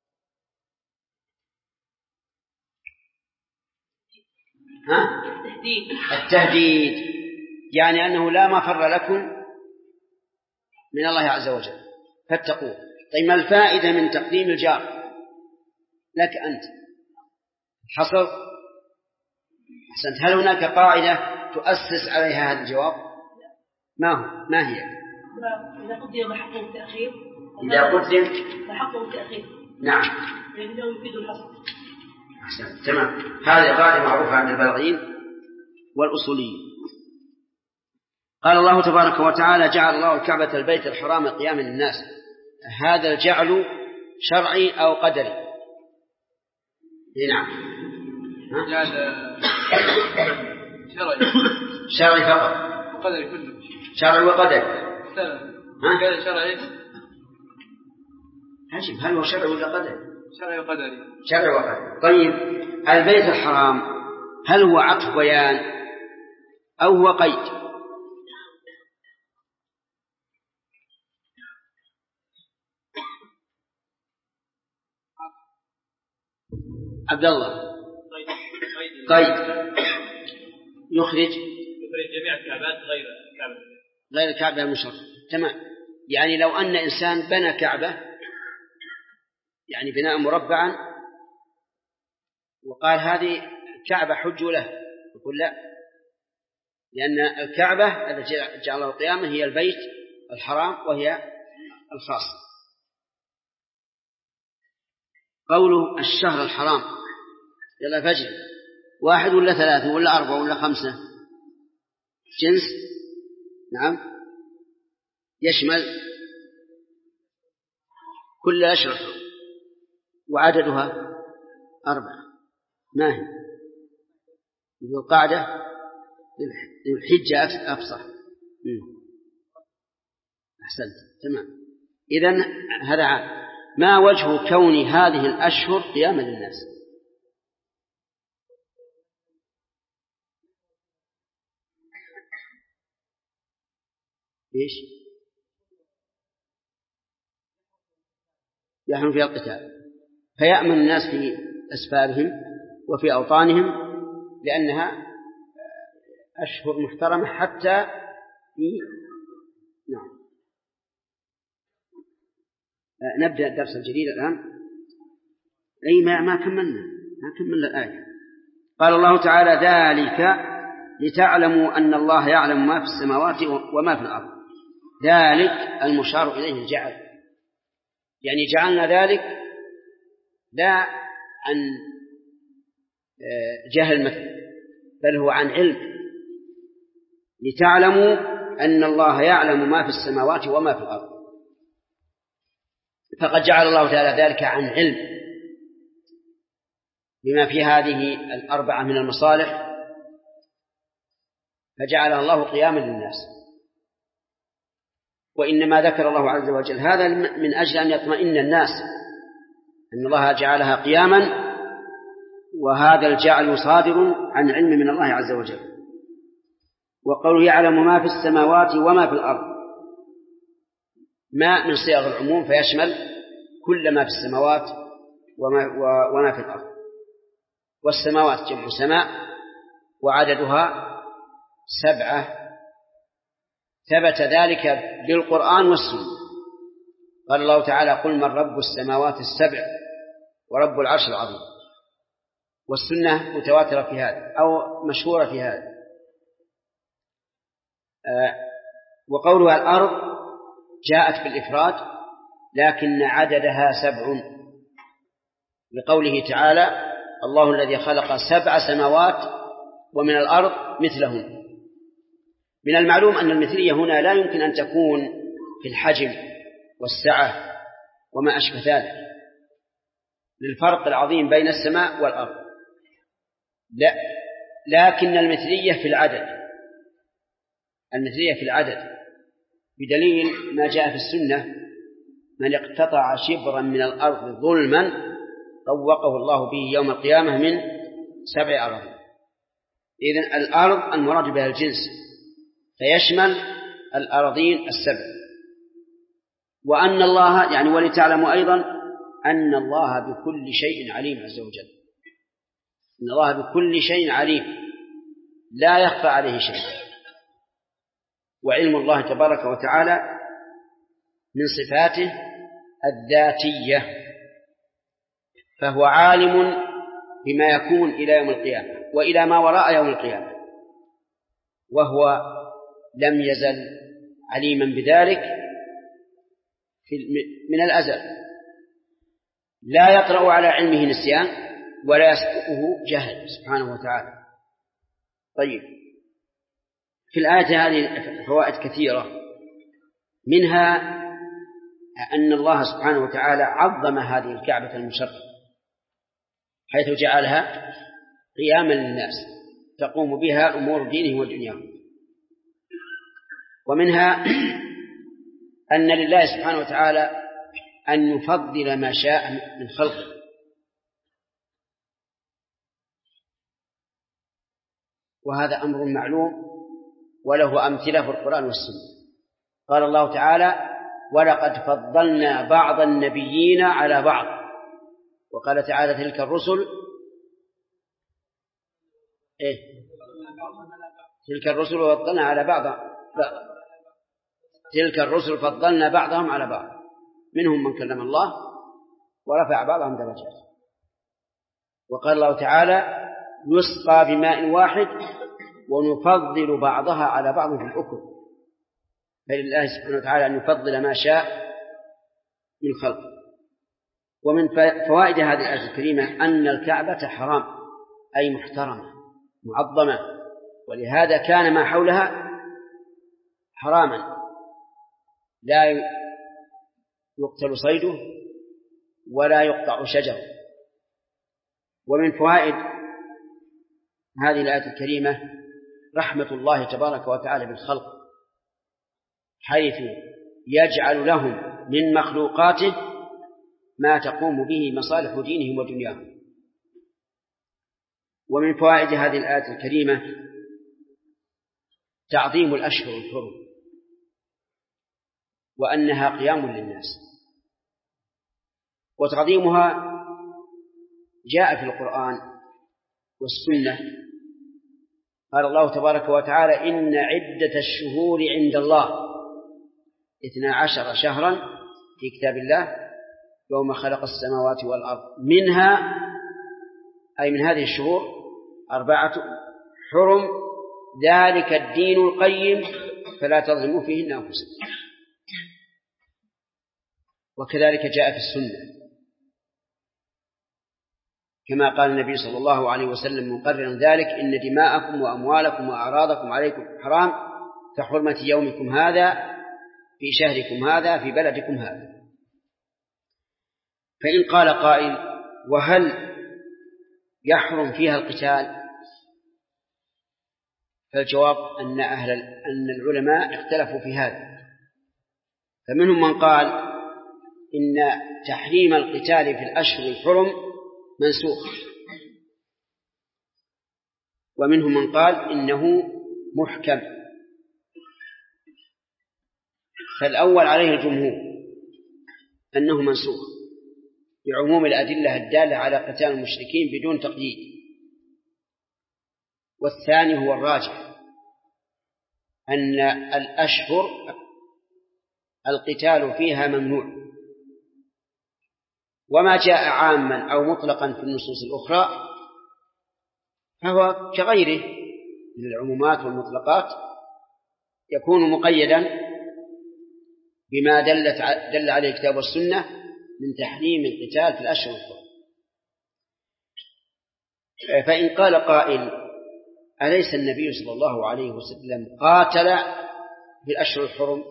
[SPEAKER 1] التهديد، يعني أنه لا مفر لكم من الله عز وجل فاتقوه. طيب ما الفائدة من تقديم الجار لك أنت؟ حصر. أحسنت. هل هناك قاعدة تؤسس عليها هذا الجواب؟ ما هي؟
[SPEAKER 6] إذا قدم حق التأخير.
[SPEAKER 1] إذا قدم
[SPEAKER 6] حق التأخير.
[SPEAKER 1] نعم.
[SPEAKER 6] لأنه يفيد الحصر.
[SPEAKER 1] أحسنت. تمام. هذه قاعدة معروفة عند البلاغيين والأصوليين. قال الله تبارك وتعالى جعل الله الكعبة البيت الحرام قياما للناس. هذا الجعل شرعي أو قدري؟ نعم.
[SPEAKER 2] شرعي
[SPEAKER 1] فقط.
[SPEAKER 2] وقدري كله.
[SPEAKER 1] شرعي وقدري.
[SPEAKER 4] كان شرع إيش؟
[SPEAKER 1] عجيب، هل هو شرع ولا قدر؟
[SPEAKER 4] شرع وقدري.
[SPEAKER 1] شرع وقدر. طيب البيت الحرام هل هو عطف بيان أو هو قيد؟ عبد الله. قيد يخرج
[SPEAKER 4] جميع الكعبات
[SPEAKER 1] غير الكعبة المشرفة. تمام. يعني لو أن إنسان بنى كعبة يعني بناء مربعا وقال هذه كعبة حج له، يقول لا، لأن الكعبة التي جعلها القيامة هي البيت الحرام وهي الخاص. قوله الشهر الحرام يلا فجر 1 ولا 3 ولا 4 ولا 5 جنس. نعم يشمل كل أشهر وعددها 4. ما هي؟ ذو القعدة ذو الحجة أفصح. أحسنت تمام. إذن هذا عام. ما وجه كون هذه الأشهر قياما للناس؟ إيش؟ يحرم فيها القتال فيأمن الناس في أسفارهم وفي أوطانهم لأنها أشهر محترمة حتى في نعم. نبدأ الدرس الجديد الآن. أي ما كملنا الآية. قال الله تعالى ذلك لتعلموا أن الله يعلم ما في السماوات وما في الأرض. ذلك المشار إليه الجعل، يعني جعلنا ذلك لا عن جهل مثل بل هو عن علم. لتعلموا أن الله يعلم ما في السماوات وما في الأرض، فقد جعل الله تعالى ذلك عن علم بما في هذه 4 من المصالح، فجعلها الله قياما للناس. وإنما ذكر الله عز وجل هذا من أجل أن يطمئن الناس أن الله جعلها قياما، وهذا الجعل صادر عن علم من الله عز وجل. وقوله يعلم ما في السماوات وما في الأرض ما من صيغ العموم فيشمل كل ما في السماوات وما في الأرض. والسماوات جمع سماء وعددها 7. ثبت ذلك بالقرآن والسنة. قال الله تعالى قل من رب السماوات 7 ورب العرش العظيم. والسنة متواترة في هذا أو مشهورة في هذا. وقولها الأرض جاءت بالإفراد لكن عددها 7 لقوله تعالى الله الذي خلق 7 سماوات ومن الأرض مثلهن. من المعلوم أن المثلية هنا لا يمكن أن تكون في الحجم والسعة وما أشبه ذلك للفرق العظيم بين السماء والأرض، لا، لكن المثلية في العدد. المثلية في العدد بدليل ما جاء في السنة من اقتطع شبرا من الأرض ظلما طوقه الله به يوم القيامة من 7 أراضين. إذن الأرض المراد بها الجنس فيشمل الأراضين 7. وأن الله يعني ولتعلموا أيضا أن الله بكل شيء عليم عز وجل. أن الله بكل شيء عليم لا يخفى عليه شيء. وعلم الله تبارك وتعالى من صفاته الذاتية، فهو عالم بما يكون إلى يوم القيامة وإلى ما وراء يوم القيامة، وهو لم يزل عليما بذلك من الأزل. لا يطرأ على علمه نسيان ولا يسبقه جهل سبحانه وتعالى. طيب في الآية هذه فوائد كثيرة، منها أن الله سبحانه وتعالى عظم هذه الكعبة المشرفة حيث جعلها قياما للناس تقوم بها أمور دينهم ودنياهم. ومنها أن لله سبحانه وتعالى أن يفضل ما شاء من خلقه، وهذا أمر معلوم وله أمثلة في القرآن والسنة. قال الله تعالى: ولقد فضلنا بعض النبيين على بعض. وقال تعالى: تلك الرسل تلك الرسل فضلنا على بعض، تلك الرسل فضلنا بعضهم على بعض، منهم من كلم الله ورفع بعضهم درجات. وقال الله تعالى: يسقى بماء واحد ونفضل بعضها على بعض في الأكل. فلله سبحانه وتعالى أن يفضل ما شاء من خلقه. ومن فوائد هذه الآية الكريمة أن الكعبة حرام، أي محترمة معظمة، ولهذا كان ما حولها حراما لا يقتل صيده ولا يقطع شجره. ومن فوائد هذه الآية الكريمة رحمة الله تبارك وتعالى بالخلق، حيث يجعل لهم من مخلوقاته ما تقوم به مصالح دينهم ودنياهم. ومن فوائد هذه الآية الكريمة تعظيم الأشهر الحرم، وأنها قيام للناس. وتعظيمها جاء في القرآن والسنة. قال الله تبارك وتعالى: إن عدة الشهور عند الله 12 شهرا في كتاب الله يوم خلق السماوات والأرض، منها أي من هذه الشهور 4 حرم، ذلك الدين القيم فلا تظلموا فيهن أنفسكم. وكذلك جاء في السنة كما قال النبي صلى الله عليه وسلم مقررا ذلك: إن دماءكم وأموالكم وأعراضكم عليكم حرام كحرمة يومكم هذا في شهركم هذا في بلدكم هذا. فإن قال قائل: وهل يحرم فيها القتال؟ فالجواب أن العلماء اختلفوا في هذا، فمنهم من قال إن تحريم القتال في الأشهر الحرم منسوخ، ومنهم من قال إنه محكم. فالأول عليه الجمهور أنه منسوخ بعموم الأدلة الدالة على قتال المشركين بدون تقييد، والثاني هو الراجح أن الأشهر القتال فيها ممنوع، وما جاء عاما أو مطلقا في النصوص الأخرى فهو كغيره من العمومات والمطلقات يكون مقيدا بما دل عليه الكتاب والسنة من تحريم القتال في الأشهر الحرم. فإن قال قائل: أليس النبي صلى الله عليه وسلم قاتل في الأشهر الحرم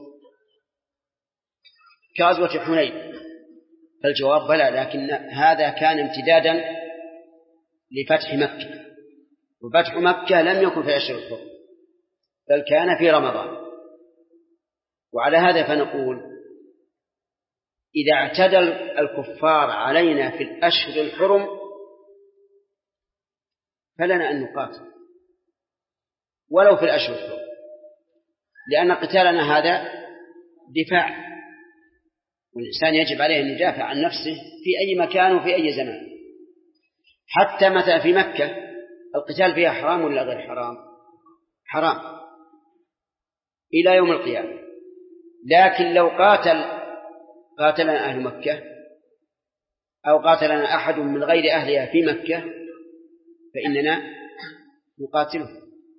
[SPEAKER 1] كغزوة حنين؟ فالجواب: بلى، لكن هذا كان امتدادا لفتح مكة، وفتح مكة لم يكن في أشهر الحرم بل كان في رمضان. وعلى هذا فنقول: إذا اعتدى الكفار علينا في الأشهر الحرم فلنا أن نقاتل ولو في الأشهر الحرم، لأن قتالنا هذا دفاع، والإنسان يجب عليه أن يدافع عن نفسه في أي مكان وفي أي زمان. حتى مثلا في مكة القتال فيها حرام ولا غير حرام؟ حرام إلى يوم القيامة. لكن لو قاتلنا أهل مكة أو قاتلنا أحد من غير أهلها في مكة فإننا نقاتله،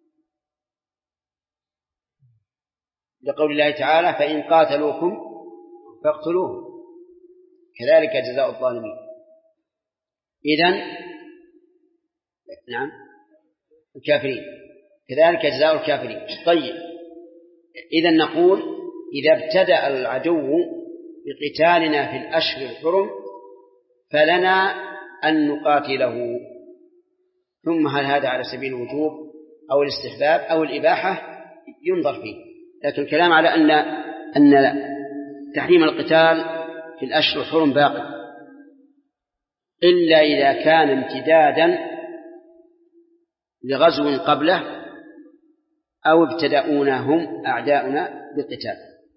[SPEAKER 1] لقول الله تعالى: فإن قاتلوكم فاقتلوهم كذلك جزاء الظالمين. إذن نعم الكافرين كذلك جزاء الكافرين. طيب، إذن نقول: إذا ابتدأ العدو بقتالنا في الأشهر الحرم فلنا أن نقاتله. ثم هل هذا على سبيل الوجوب أو الاستحباب أو الإباحة؟ ينظر فيه، لكن الكلام على أن تحريم القتال في الأشهر الحرم باقي إلا إذا كان امتدادا لغزو قبله أو ابتدأونا هم أعداؤنا بالقتال.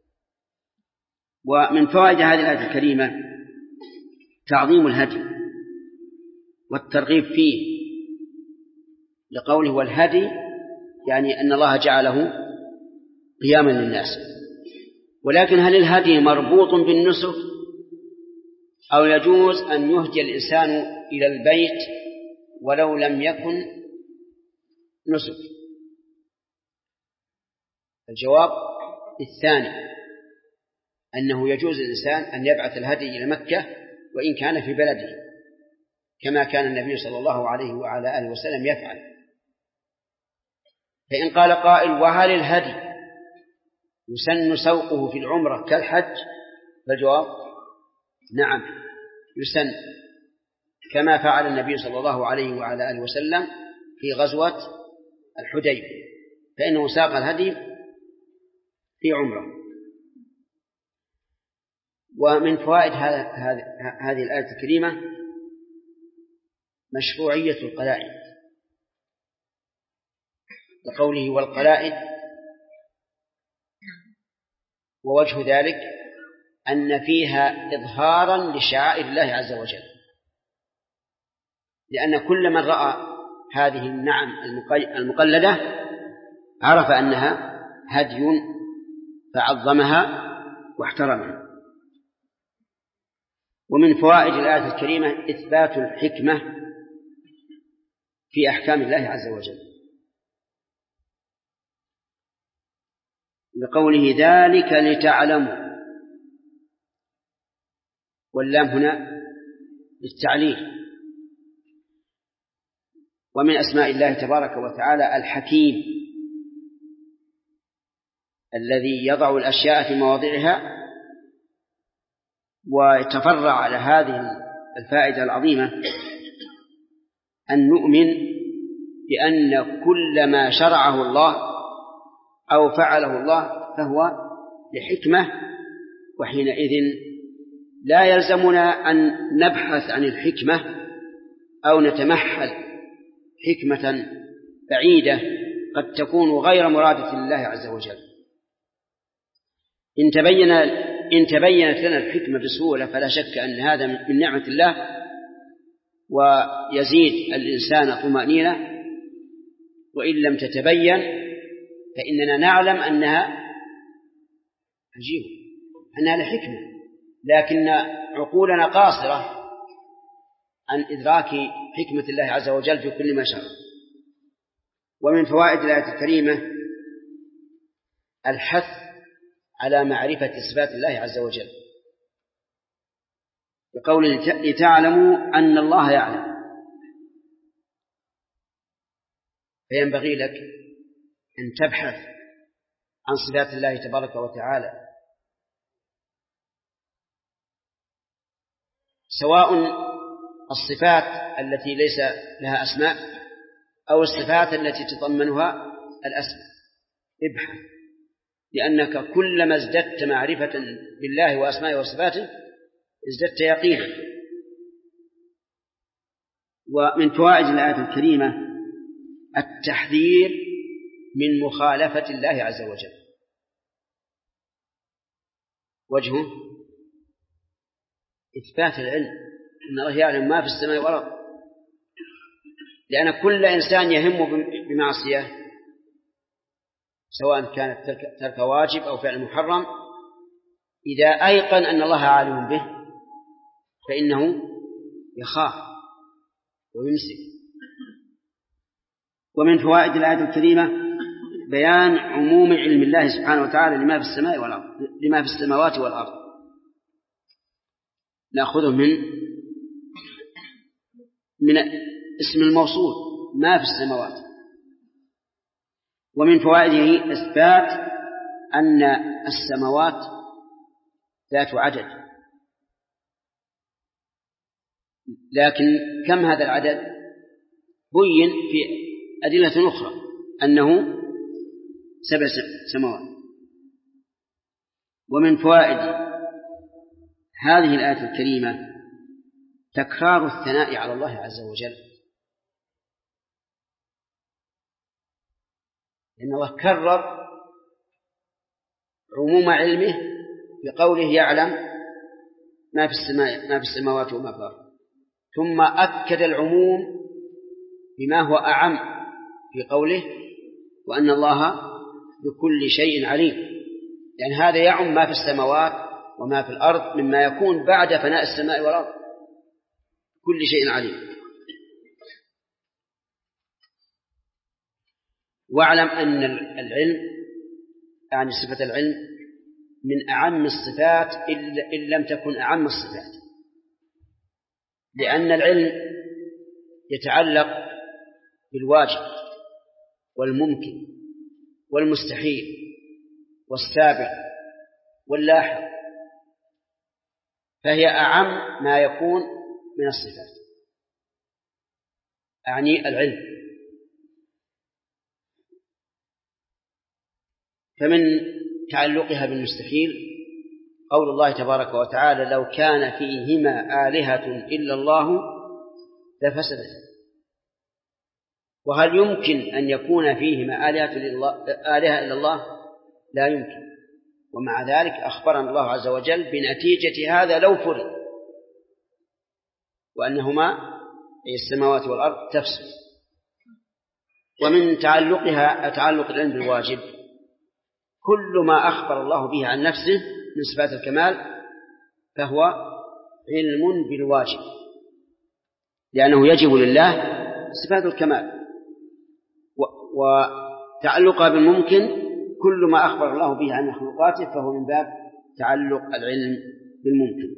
[SPEAKER 1] ومن فوائد هذه الآية الكريمة تعظيم الهدي والترغيب فيه، لقوله والهدي يعني أن الله جعله قياما للناس. ولكن هل الهدي مربوط بالنسك أو يجوز أن يهدي الإنسان إلى البيت ولو لم يكن نسك؟ الجواب الثاني، أنه يجوز الإنسان أن يبعث الهدي إلى مكة وإن كان في بلده، كما كان النبي صلى الله عليه وعلى آله وسلم يفعل. فإن قال قائل وهل الهدي يسن سوقه في العمرة كالحج؟ فالجواب نعم يسن، كما فعل النبي صلى الله عليه وعلى آله وسلم في غزوة الحديبية، فإنه ساق الهدي في عمره. ومن فوائد هذه الآية الكريمة مشروعية القلائد، لقوله والقلائد، ووجه ذلك أن فيها إظهارا لشعائر الله عز وجل، لأن كل من رأى هذه النعم المقلدة عرف أنها هدي فعظمها واحترمها. ومن فوائد الآية الكريمة إثبات الحكمة في أحكام الله عز وجل، لقوله ذلك لتعلموا، واللام هنا للتعليل. ومن أسماء الله تبارك وتعالى الحكيم الذي يضع الأشياء في مواضعها. ويتفرع على هذه الفائدة العظيمة أن نؤمن بأن كل ما شرعه الله أو فعله الله فهو لحكمة، وحينئذ لا يلزمنا أن نبحث عن الحكمة أو نتمحل حكمة بعيدة قد تكون غير مرادة لله عز وجل. إن تبينت لنا الحكمة بسهولة فلا شك أن هذا من نعمة الله، ويزيد الإنسان طمأنينة. وإن لم تتبين فإننا نعلم أنها عجيبة، أنها لحكمة، لكن عقولنا قاصرة عن إدراك حكمة الله عز وجل في كل ما شرع. ومن فوائد الآية الكريمة الحث على معرفة صفات الله عز وجل، بقوله لتعلموا أن الله يعلم. فينبغي لك أن تبحث عن صفات الله تبارك وتعالى، سواء الصفات التي ليس لها أسماء أو الصفات التي تضمنها الأسماء. ابحث، لأنك كلما ازددت معرفة بالله وأسمائه وصفاته ازددت يقينا. ومن فوائد الآية الكريمة التحذير من مخالفة الله عز وجل. وجهه إثبات العلم، إن الله يعلم ما في السماء والأرض، لأن كل إنسان يهم بمعصية، سواء كانت ترك واجب أو فعل محرم، إذا أيقن أن الله عالم به فإنه يخاف ويمسك. ومن فوائد الآية الكريمة بيان عموم علم الله سبحانه وتعالى لما في السماء والأرض، لما في السماوات والأرض. نأخذه من اسم الموصول ما في السماوات. ومن فوائده إثبات أن السماوات ذات عدد، لكن كم هذا العدد؟ بين في أدلة أخرى أنه 7 سماوات. ومن فوائد هذه الآية الكريمة تكرار الثناء على الله عز وجل، لأن الله كرر عموم علمه بقوله يعلم ما في السماوات وما في الأرض، ثم أكد العموم بما هو أعم في قوله وأن الله بكل شيء عليم، يعني هذا يعم ما في السماوات وما في الأرض مما يكون بعد فناء السماء والأرض، كل شيء عليم. واعلم أن العلم، يعني صفة العلم، من أعم الصفات إن لم تكن أعم الصفات، لأن العلم يتعلق بالواجب والممكن والمستحيل والسابق واللاحق، فهي أعم ما يكون من الصفات، أعني العلم. فمن تعلقها بالمستحيل قول الله تبارك وتعالى لو كان فيهما آلهة إلا الله لفسدتا. وهل يمكن أن يكون فيهما آلهة إلا الله؟ لا يمكن. ومع ذلك أخبرنا الله عز وجل بنتيجة هذا لو فرض وأنهما أي السماوات والأرض تفسد. ومن تعلق العلم بالواجب كل ما أخبر الله به عن نفسه من صفات الكمال فهو علم بالواجب، لأنه يجب لله صفات الكمال. وتعلقها بالممكن كل ما أخبر الله به عن مخلوقاته فهو من باب تعلق العلم بالممكن.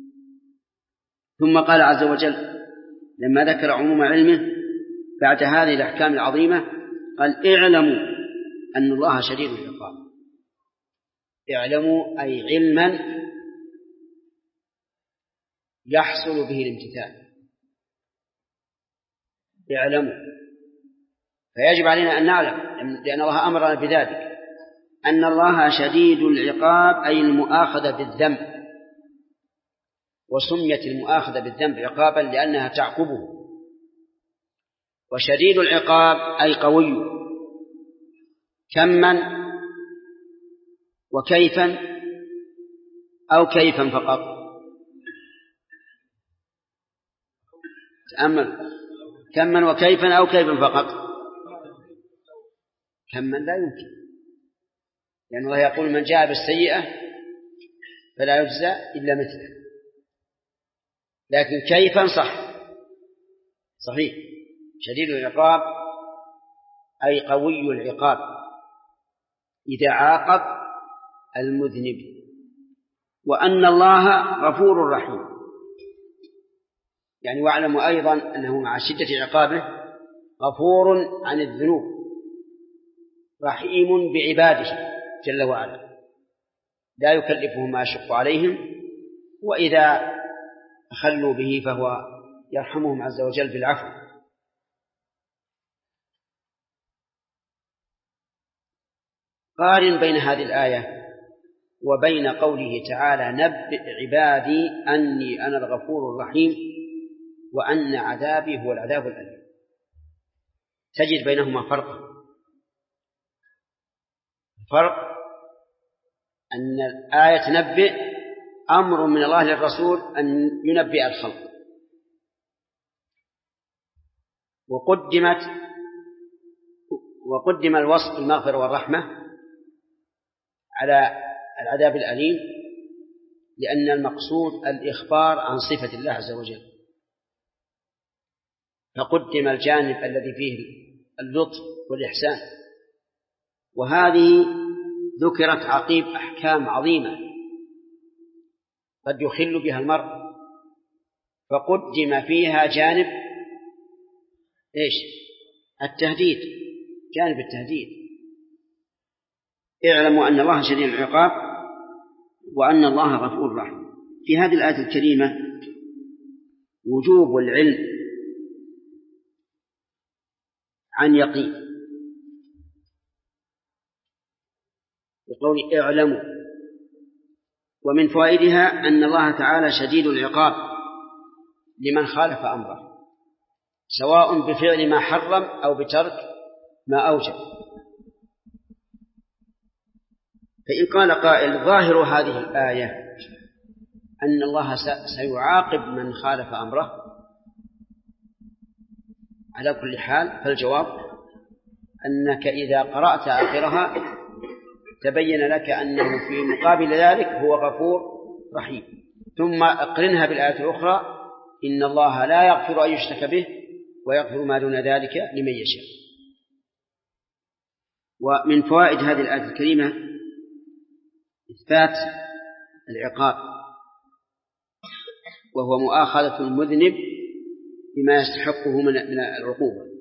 [SPEAKER 1] ثم قال عز وجل لما ذكر عموم علمه بعد هذه الأحكام العظيمة قال اعلموا أن الله شديد العقاب. اعلموا أي علما يحصل به الامتثال. اعلموا، فيجب علينا أن نعلم لأن الله أمرنا بذلك أن الله شديد العقاب أي المؤاخذة بالذنب، وسميت المؤاخذة بالذنب عقابا لأنها تعقبه. وشديد العقاب أي قوي، كما وكيفا أو كيفا فقط. تأمل، كما وكيفا أو كيفا فقط. كما لا يمكن، لأن الله يقول من جاء بالسيئة فلا يجزى إلا مثله. لكن كيفا صحيح. شديد العقاب أي قوي العقاب إذا عاقب المذنب، وأن الله غفور رحيم. يعني واعلموا أيضا أنه مع شدة عقابه غفور عن الذنوب رحيم بعباده جل وعلا، لا يكلفهم ما يشق عليهم، وإذا أخلوا به فهو يرحمهم عز وجل بالعفو. قارن بين هذه الآية وبين قوله تعالى نبئ عبادي أني أنا الغفور الرحيم وأن عذابي هو العذاب الأليم، تجد بينهما فرق أن الآية تنبئ أمر من الله للرسول أن ينبئ الخلق، وقدم الوصف المغفرة والرحمة على العذاب الأليم، لأن المقصود الإخبار عن صفة الله عز وجل، فقدم الجانب الذي فيه اللطف والإحسان. وهذه ذكرت عقيب أحكام عظيمة قد يخل بها المرء، فقدم فيها جانب التهديد، جانب التهديد. اعلموا أن الله شديد العقاب وأن الله غفور رحيم. في هذه الآية الكريمة وجوب العلم عن يقين، بقول اعلموا، ومن فوائدها أن الله تعالى شديد العقاب لمن خالف أمره، سواء بفعل ما حرم أو بترك ما أوجب. فإن قال قائل ظاهر هذه الآية أن الله سيعاقب من خالف أمره على كل حال، فالجواب أنك إذا قرأت آخرها تبين لك أنه في مقابل ذلك هو غفور رحيم. ثم اقرنها بالآية الأخرى: إن الله لا يغفر أن يشرك به ويغفر ما دون ذلك لمن يشاء. ومن فوائد هذه الآية الكريمة إثبات العقاب، وهو مؤاخذة المذنب بما يستحقه من العقوبة.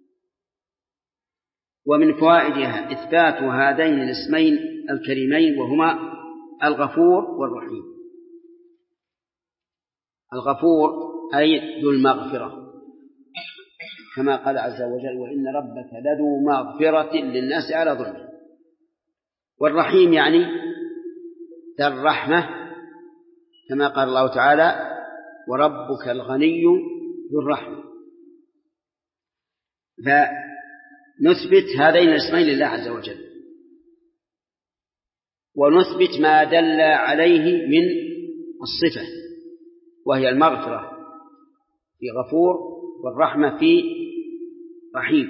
[SPEAKER 1] ومن فوائدها إثبات هذين الاسمين الكريمين، وهما الغفور والرحيم. الغفور أي ذو المغفرة، كما قال عز وجل: وإن ربك لذو مغفرة للناس على ظلمهم. والرحيم يعني ذا الرحمة، كما قال الله تعالى: وربك الغني ذو الرحمة. فنثبت هذين الاسمين لله عز وجل، ونثبت ما دل عليه من الصفة، وهي المغفرة في غفور والرحمة في رحيم.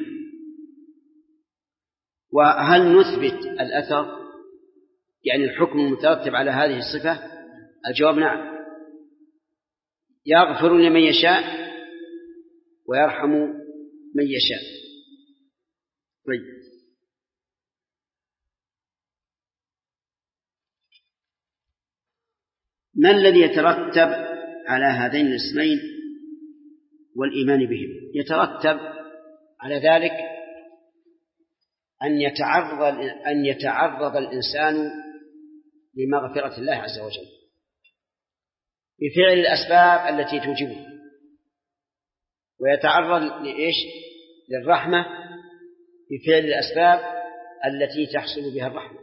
[SPEAKER 1] وهل نثبت الأثر، يعني الحكم المترتب على هذه الصفة؟ الجواب نعم، يغفر لمن يشاء ويرحم من يشاء. طيب، ما الذي يترتب على هذين الاسمين والإيمان بهم؟ يترتب على ذلك أن يتعرض الإنسان لمغفرة الله عز وجل بفعل الأسباب التي توجبه، ويتعرض لإيش؟ للرحمة بفعل الأسباب التي تحصل بها الرحمة،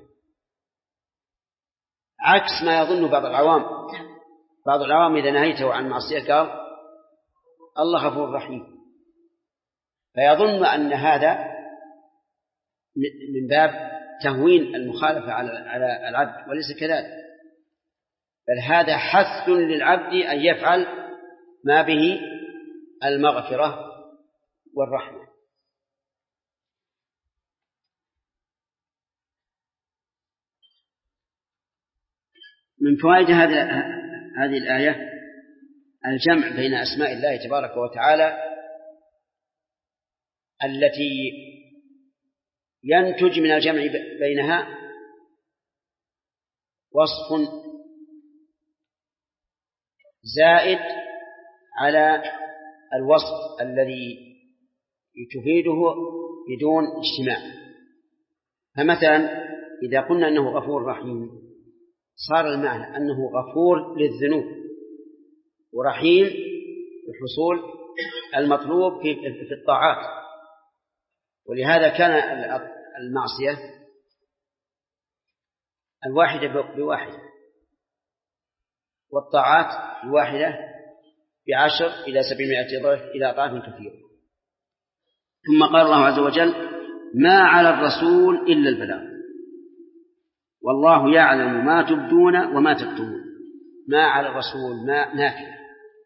[SPEAKER 1] عكس ما يظن بعض العوام. بعض العوام إذا نهيته عن معصية قال الله غفور رحيم، فيظن أن هذا من باب تهوين المخالفة على العبد، وليس كذلك، بل هذا حث للعبد أن يفعل ما به المغفرة والرحمة. من فوائد هذه الآية الجمع بين أسماء الله تبارك وتعالى التي ينتج من الجمع بينها وصف زائد على الوصف الذي تفيده بدون اجتماع. فمثلا إذا قلنا أنه غفور رحيم صار المعنى أنه غفور للذنوب ورحيم بحصول المطلوب في الطاعات. ولهذا كان المعصية الواحدة بواحدة، والطاعات الواحدة ب10 إلى 700 ضعف إلى أضعاف كثيرة. ثم قال الله عز وجل: ما على الرسول إلا البلاغ والله يعلم ما تبدون وما تكتمون. ما على الرسول ما نافية،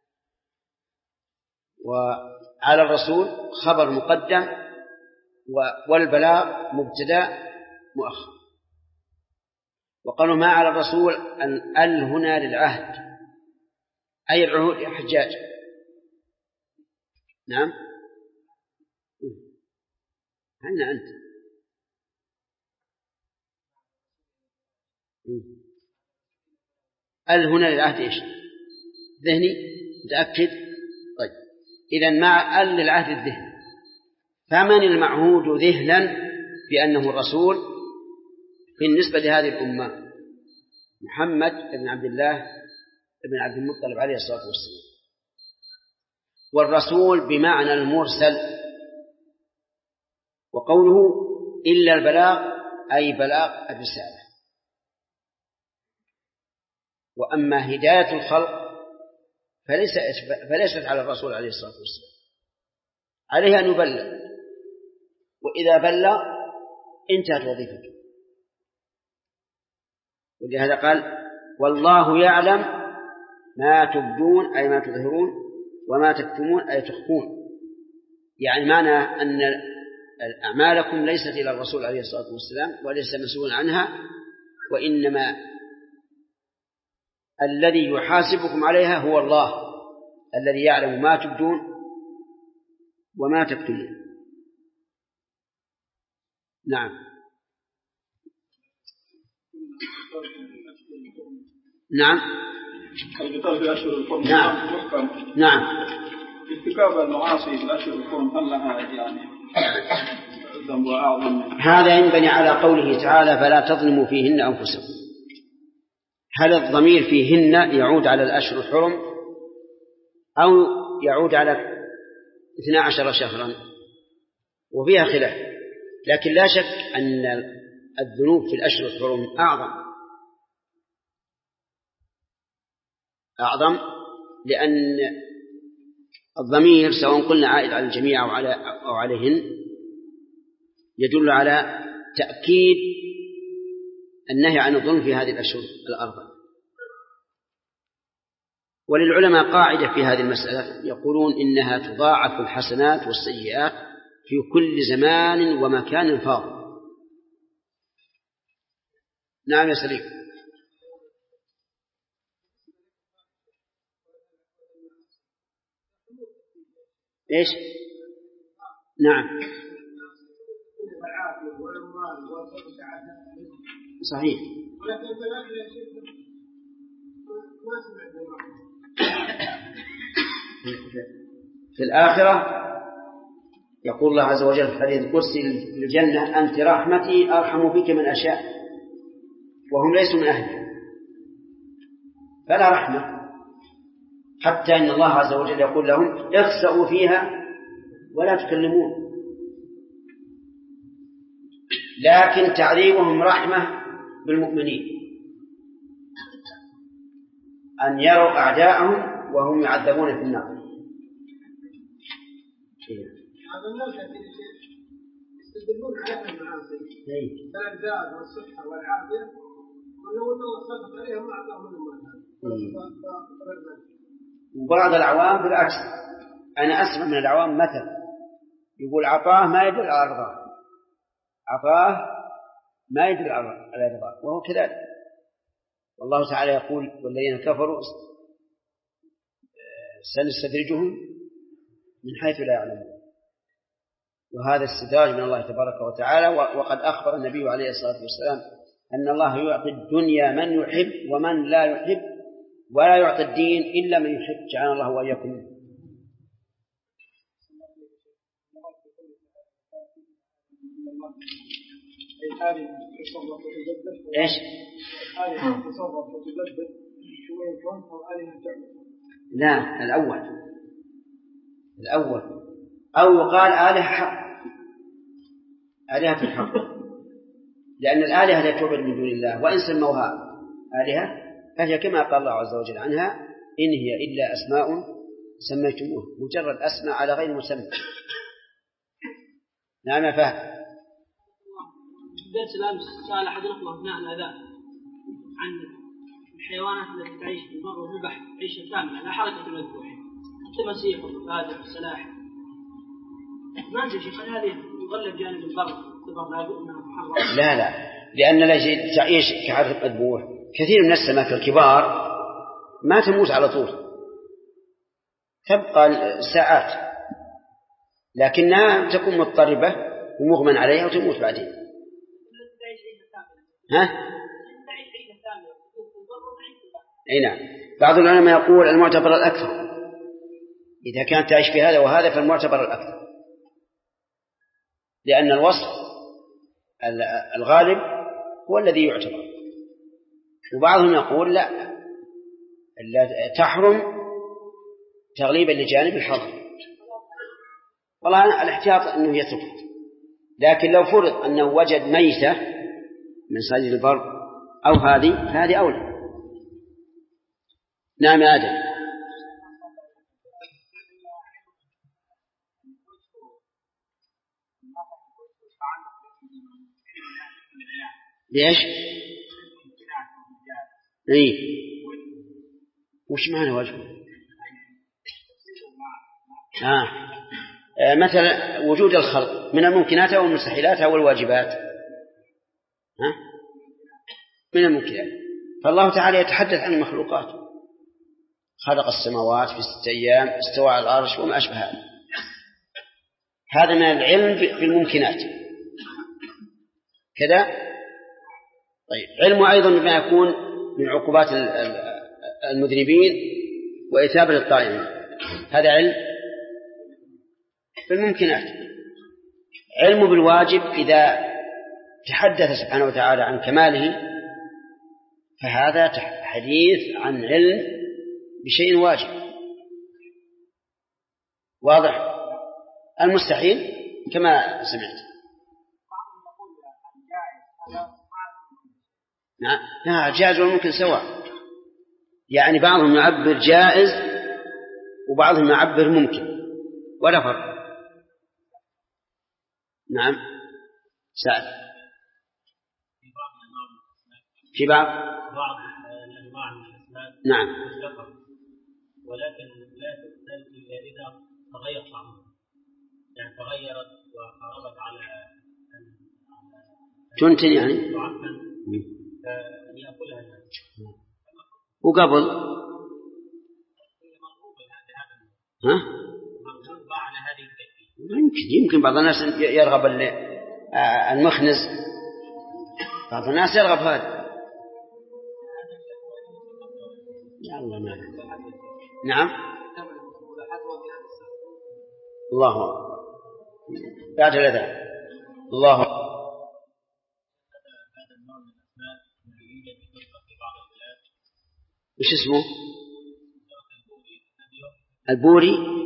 [SPEAKER 1] وعلى الرسول خبر مقدم، والبلاغ مبتدأ مؤخر. وقالوا ما على الرسول ال هنا للعهد، أي العهود يا حجاج. نعم، أين أنت؟ ال هنا للعهد إيش؟ ذهني؟ متأكد؟ طيب، إذن مع ال للعهد الذهن. فمن المعهود ذهنا بأنه الرسول بالنسبة لهذه الأمة؟ محمد بن عبد الله بن عبد المطلب عليه الصلاة والسلام. والرسول بمعنى المرسل. وقوله إلا البلاغ أي بلاغ الرسالة. وأما هداية الخلق فليست على الرسول عليه الصلاة والسلام، عليه أن يبلغ، وإذا بلغ انتهت وظيفته. ولهذا قال والله يعلم ما تبدون أي ما تظهرون وما تكتمون أي تخفون، يعني معنى أن أعمالكم ليست إلى الرسول عليه الصلاة والسلام وليس مسؤول عنها، وإنما الذي يحاسبكم عليها هو الله الذي يعلم ما تبدون وما تكتمون. نعم. نعم.
[SPEAKER 3] القتال في أشهر الحرم
[SPEAKER 1] نعم. نعم.
[SPEAKER 3] ارتكاب المعاصي في الأشهر الحرم هل لها يعني ذنب أعظم؟
[SPEAKER 1] هذا ينبني على قوله تعالى فلا تظلموا فيهن أنفسكم. هل الضمير فيهن يعود على الأشهر الحرم أو يعود على 12 شهرا؟ وفيها خلاف، لكن لا شك أن الذنوب في الأشهر الحرم أعظم، لأن الضمير سواء قلنا عائد على الجميع أو عليهن يدل على تأكيد النهي عن الظلم في هذه الأشهر الأربع. وللعلماء قاعدة في هذه المسألة يقولون إنها تضاعف الحسنات والسيئات في كل زمان ومكان فاضل. نعم يا سليم. إيش؟ نعم صحيح. في الآخرة يقول الله عز وجل في الحديث القدسي للجنة أنت رحمتي أرحم بك من أشاء، وهم ليسوا من أهلها فلا رحمة، حتى إن الله عز وجل يقول لهم اخسأوا فيها ولا تكلمون. لكن تعذيبهم رحمة بالمؤمنين، أن يروا أعداءهم وهم يعذبون في النار.
[SPEAKER 2] هذا الناس يستدلون على المعاصي الأبدان والصحة والعافية، ولو أن الله صدق عليهم ما أعطاهم منهم.
[SPEAKER 1] وبعض العوام بالعكس، أنا أسمع من العوام مثل يقول عطاه ما يدل على رضاه، عطاه ما يدل على رضاه، وهو كذلك. والله تعالى يقول والذين كفروا سنستدرجهم من حيث لا يعلمون، وهذا استدراج من الله تبارك وتعالى. وقد أخبر النبي عليه الصلاة والسلام أن الله يعطي الدنيا من يحب ومن لا يحب، ولا يعطي الدين إلا من يحب، جعلنا الله وإياكم منه. إيش؟ لا، الأول أو يقال آلهة حق، آلهة الحق، لأن الآلهة لا تعبد من دون الله، وإن سموها آلهة فهي كما قال الله عز وجل عنها إن هي إلا أسماء سميتموها، مجرد أسماء على غير مسمى. نعم يا فهد.
[SPEAKER 6] درس الأمس سأل أحد الأخوة أثناء الأذان عن الحيوانات التي تعيش في البر وفي البحر عيشة كاملة لا حركة المذبوح، التماسيح والمفادر والسلاحف. ما أنت شيخ هذه يغلب جانب البر لا بد منها محرمة؟
[SPEAKER 1] لا، لأن التي تعيش كحركة المذبوح كثير من السمك الكبار ما تموت على طول، تبقى ساعات، لكنها تكون مضطربة ومغمى عليها وتموت بعدين. أي نعم. بعض العلماء يقول المعتبر الأكثر، إذا كانت تعيش في هذا وهذا فالمعتبر الأكثر، لأن الوصف الغالب هو الذي يعتبر. وبعضهم يقول لا، تحرم تغليبا لجانب الحظر. والله الاحتياط أنه يترك، لكن لو فرض أنه وجد ميتة من صيد البر أو هذه أولى. نعم يا آدم. ليش؟ إيه؟ وش معنى وجهه؟ مثلا وجود الخلق من الممكنات أو المستحيلات أو الواجبات. من الممكنات. فالله تعالى يتحدث عن المخلوقات، خلق السماوات في 6 أيام، استوى على العرش وما أشبه هذا من العلم في الممكنات كذا. طيب علمه أيضا بما يكون من عقوبات المذنبين وإثابة الطائعين، هذا علم في الممكنات. علمه بالواجب إذا تحدث سبحانه وتعالى عن كماله فهذا حديث عن علم بشيء واجب واضح. المستحيل كما سمعت. نعم جائز والممكن سواء، يعني بعضهم يعبر جائز وبعضهم يعبر ممكن ولا فرق. نعم سأل في بعض
[SPEAKER 7] الأنواع من الأسماء
[SPEAKER 1] نعم،
[SPEAKER 7] ولكن لا تستلزم إلا إذا تغير طعمها، يعني تغيرت وقربت على
[SPEAKER 1] تنتن يعني
[SPEAKER 7] يأكلها الناس.
[SPEAKER 1] وقبل
[SPEAKER 7] على هذه الكيفية
[SPEAKER 1] يمكن بعض الناس يرغب المخنز، بعض الناس يرغب هذا. نعم الله بعد الأذان الله. وش اسمه؟ البوري.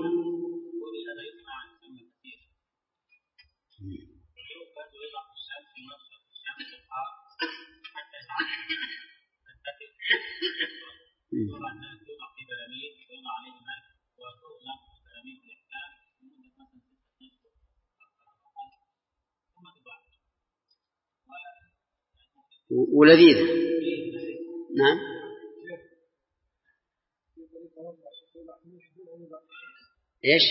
[SPEAKER 1] ولذيذ. نعم ايش؟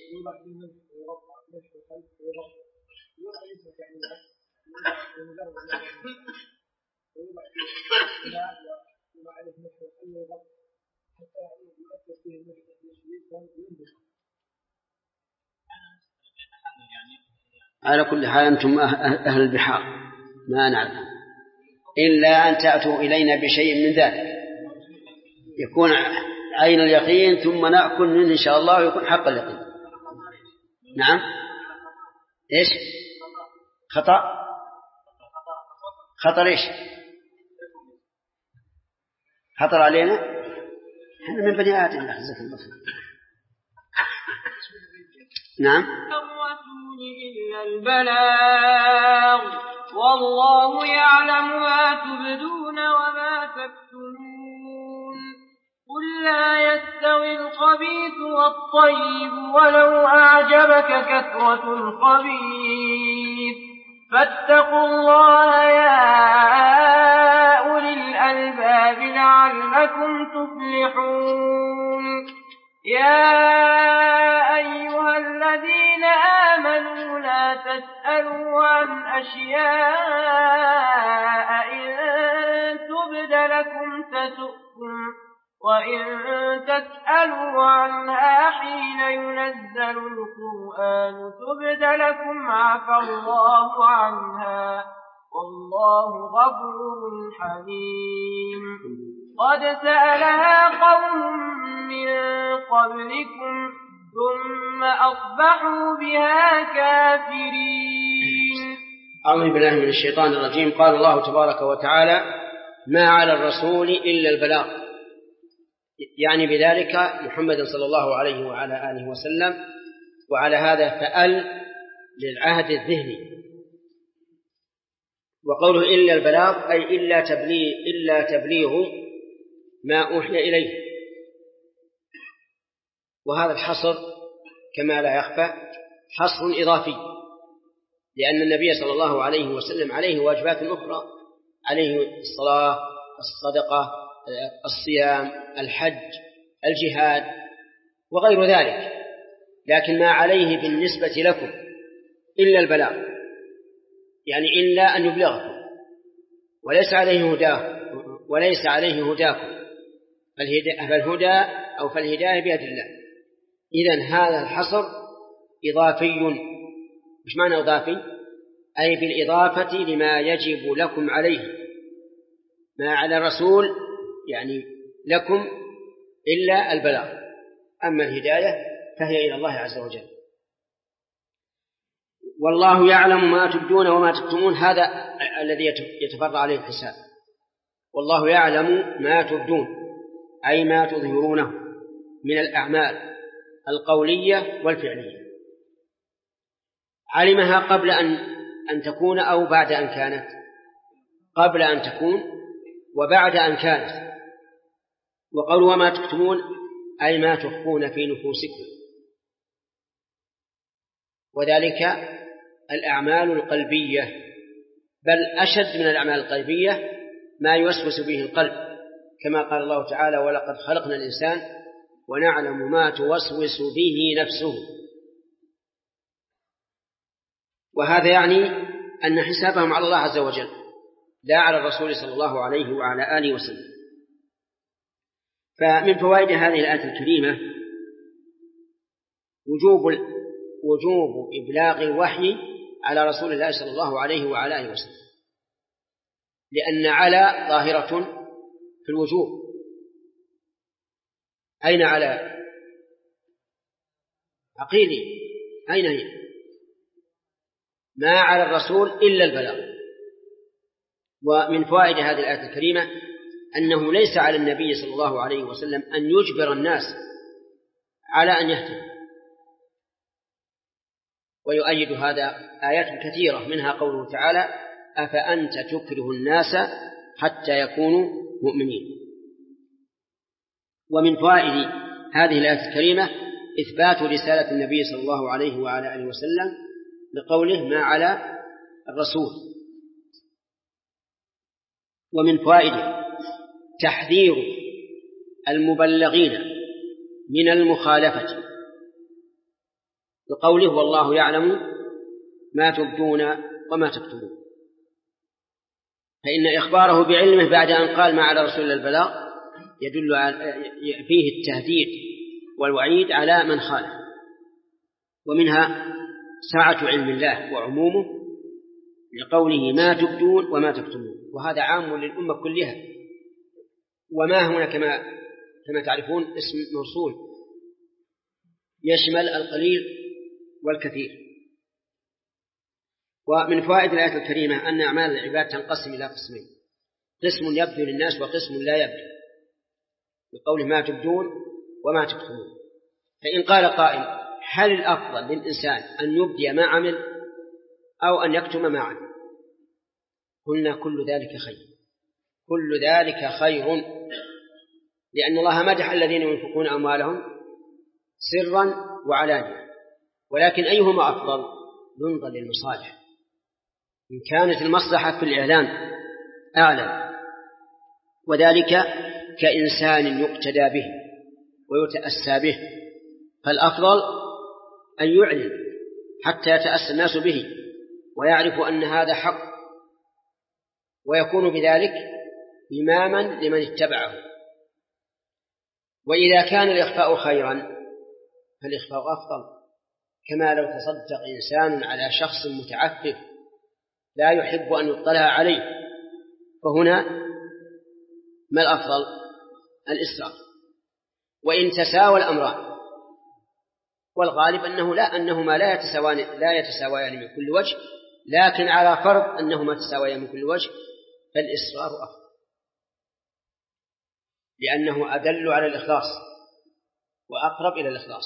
[SPEAKER 1] على كل حال أنتم أهل البحار ما نعلم إلا أن تأتوا إلينا بشيء من ذلك يكون عين اليقين ثم نأكل منه إن شاء الله ويكون حق اليقين. نعم إيش؟ خطر إيش؟ خطر علينا إحنا من بني آدم نحزك المصر. نعم
[SPEAKER 5] الرسول إلا البلاغ والله يعلم ما تبدون وما تكتمون. قل لا يستوي الخبيث والطيب ولو أعجبك كثرة الخبيث فاتقوا الله يا أولي الألباب لعلكم تفلحون. يا أيها الذين آمنوا لا تسألوا عن أشياء إن تبد لكم تسؤكم وإن تسألوا عنها حين ينزل القرآن تبد لكم عفى الله عنها والله غفور حليم. قد سألها قوم من قبلكم ثم أصبحوا بها كافرين.
[SPEAKER 1] أعوذ بالله من الشيطان الرجيم. قال الله تبارك وتعالى ما على الرسول إلا البلاغ، يعني بذلك محمد صلى الله عليه وعلى آله وسلم. وعلى هذا فأل للعهد الذهني، وقوله إلا البلاغ أي إلا تبليغ ما أوحي إليه وهذا الحصر كما لا يخفى حصر إضافي، لأن النبي صلى الله عليه وسلم عليه واجبات أخرى، عليه الصلاة، الصدقة، الصيام، الحج، الجهاد وغير ذلك، لكن ما عليه بالنسبة لكم إلا البلاغ، يعني إلا أن يبلغكم، وليس عليه هداكم، فالهداية بيد الله. إذن هذا الحصر إضافي. مش معنى إضافي؟ أي بالإضافة لما يجب لكم عليه، ما على الرسول يعني لكم إلا البلاغ، أما الهداية فهي إلى الله عز وجل. والله يعلم ما تبدون وما تكتمون، هذا الذي يتفرع عليه الحساب. والله يعلم ما تبدون أي ما تظهرونه من الأعمال القولية والفعلية، علمها قبل أن تكون أو بعد أن كانت، قبل أن تكون وبعد أن كانت. وقول وما تكتمون أي ما تخفون في نفوسكم، وذلك الأعمال القلبية، بل أشد من الأعمال القلبية ما يوسوس به القلب، كما قال الله تعالى ولقد خلقنا الإنسان ونعلم ما توسوس به نفسه. وهذا يعني أن حسابهم على الله عز وجل لا على الرسول صلى الله عليه وعلى آله وسلم. فمن فوائد هذه الآية الكريمة وجوب إبلاغ الوحي على رسول الله صلى الله عليه وعلى آله وسلم، لأن على ظاهرة في الوجوب. أين على؟ عقيلي، أين هي؟ ما على الرسول إلا البلاغ. ومن فوائد هذه الآية الكريمة أنه ليس على النبي صلى الله عليه وسلم أن يجبر الناس على أن يهتدوا، ويؤيد هذا آيات كثيرة، منها قوله تعالى أفأنت تكره الناس حتى يكونوا مؤمنين. ومن فوائد هذه الآية الكريمة إثبات رسالة النبي صلى الله عليه وعلى آله وسلم بقوله ما على الرسول. ومن فوائد تحذير المبلغين من المخالفة بقوله والله يعلم ما تبدون وما تكتمون، فإن إخباره بعلمه بعد أن قال ما على رسول البلاغ يدل فيه التهديد والوعيد على من خالف. ومنها سعة علم الله وعمومه لقوله ما تبدون وما تكتمون، وهذا عام للأمة كلها. وما هنا كما تعرفون اسم موصول يشمل القليل والكثير. ومن فوائد الآية الكريمة أن أعمال العباد تنقسم إلى قسمين، قسم يبدو للناس وقسم لا يبدو، بقوله ما تبدون وما تكتمون. فإن قال قائل هل الأفضل للإنسان أن يبدي ما عمل أو أن يكتم ما عمل؟ قلنا كل ذلك خير، كل ذلك خير، لأن الله مدح الذين ينفقون أموالهم سرا وعلانية، ولكن أيهما أفضل؟ ينظر للمصالح. إن كانت المصلحة في الإعلان أعلى، وذلك كإنسان يقتدى به ويتأسى به، فالأفضل أن يعلن حتى يتأسى الناس به ويعرف أن هذا حق، ويكون بذلك إماما لمن اتبعه. وإذا كان الإخفاء خيرا فالإخفاء أفضل، كما لو تصدق إنسان على شخص متعفف لا يحب أن يطلع عليه، فهنا ما الأفضل؟ الإسراف. وإن تساوى الأمران، والغالب أنهما لا يتساويان من كل وجه، لكن على فرض أنهما تساويان من كل وجه فالإسرار أفضل، لأنه أدل على الإخلاص وأقرب إلى الإخلاص.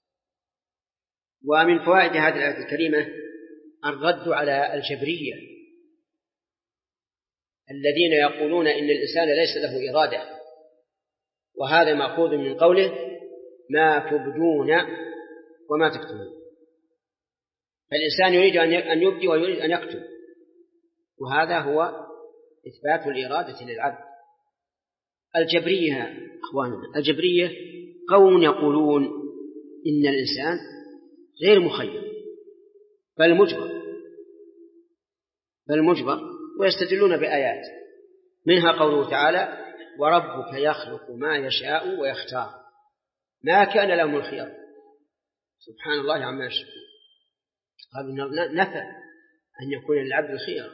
[SPEAKER 1] ومن فوائد هذه الآية الكريمة الرد على الجبرية الذين يقولون إن الإنسان ليس له إرادة، وهذا مأخوذ من قوله ما تبدون وما تكتمون. فالإنسان يريد أن يبدي ويريد أن يكتم، وهذا هو إثبات الإرادة للعبد. الجبرية أخواننا، الجبرية قوم يقولون إن الإنسان غير مخير بل مجبر، ويستدلون بآيات منها قوله تعالى: وربك يخلق ما يشاء ويختار ما كان لهم الخيار. سبحان الله عما يشركون. قالوا نفى أن يكون للعبد الخيار،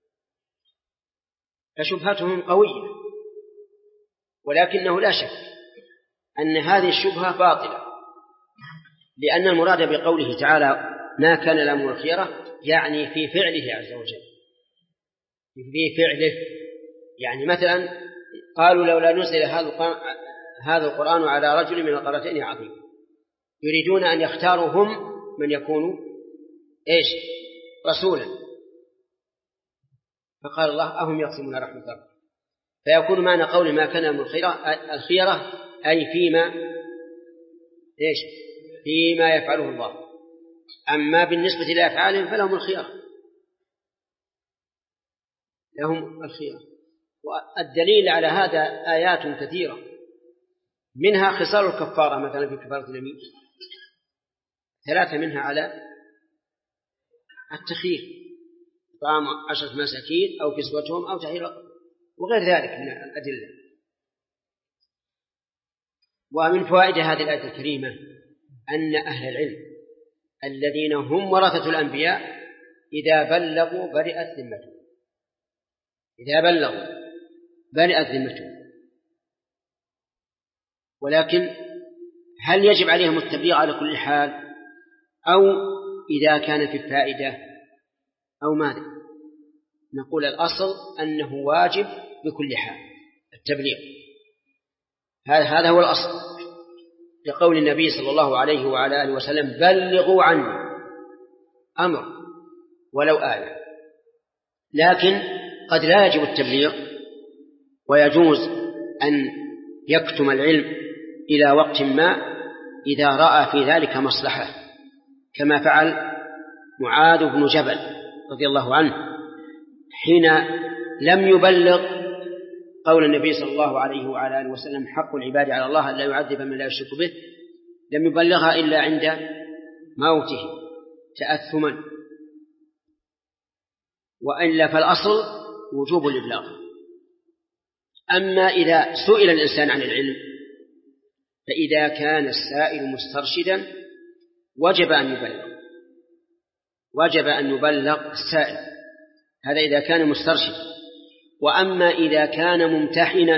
[SPEAKER 1] فشبهتهم قوية، ولكنه لا شك أن هذه الشبهة باطلة، لأن المراد بقوله تعالى ما كان لهم الخيرة يعني في فعله عز وجل، في فعله. يعني مثلا قالوا لولا نزل هذا القرآن على رجل من القريتين عظيم، يريدون أن يختاروا هم من يكون رسولا. فقال الله أهم يقسمون رحمة ربك. فيكون معنى قول ما كان من الخيرة أي فيما يفعله الله، أما بالنسبة لأفعالهم فلهم الخيرة، لهم الخيرة. والدليل على هذا آيات كثيرة، منها خصال الكفارة، مثلا في كفارة اليمين 3 منها على التخيير: طعام 10 مساكين أو كسوتهم أو تحرير رقبة، وغير ذلك من الأدلة. ومن فوائد هذه الآية الكريمة أن أهل العلم الذين هم ورثة الأنبياء إذا بلغوا برئت ذمتهم. ولكن هل يجب عليهم التبليغ على كل حال، أو إذا كان في الفائدة، أو ماذا؟ نقول الأصل أنه واجب بكل حال التبليغ، هذا هو الأصل، لقول النبي صلى الله عليه وعلى آله وسلم: بلغوا عني أمر ولو آية. لكن قد لا يجب التبليغ، ويجوز أن يكتم العلم إلى وقت ما إذا رأى في ذلك مصلحة، كما فعل معاذ بن جبل رضي الله عنه حين لم يبلغ قول النبي صلى الله عليه وعلى آله وسلم: حق العباد على الله أن لا يعذب من لا يشرك به، لم يبلغها إلا عند موته تأثما، وإلا فالأصل وجوب الإبلاغ. أما إذا سئل الإنسان عن العلم، فإذا كان السائل مسترشدا وجب أن يبلغ السائل، هذا إذا كان مسترشد. وأما إذا كان ممتحنا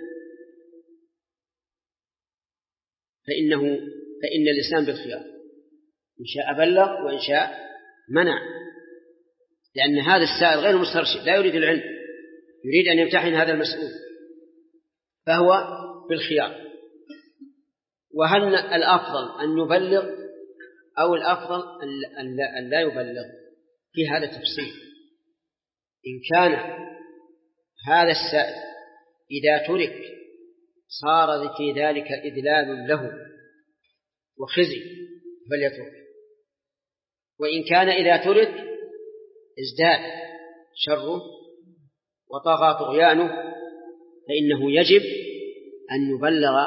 [SPEAKER 1] فإن الإنسان بالخيار، إن شاء بلغ وإن شاء منع، لأن هذا السائل غير مسترشد، لا يريد العلم، يريد أن يمتحن هذا المسؤول، فهو بالخيار. وهل الأفضل أن يبلغ أو الأفضل أن لا يبلغ؟ في هذا تفصيل. إن كان هذا السائل إذا ترك صار في ذلك إذلال له وخزي فليترك، وإن كان إذا ترك ازداد شره وطغى طغيانه فإنه يجب أن يبلغ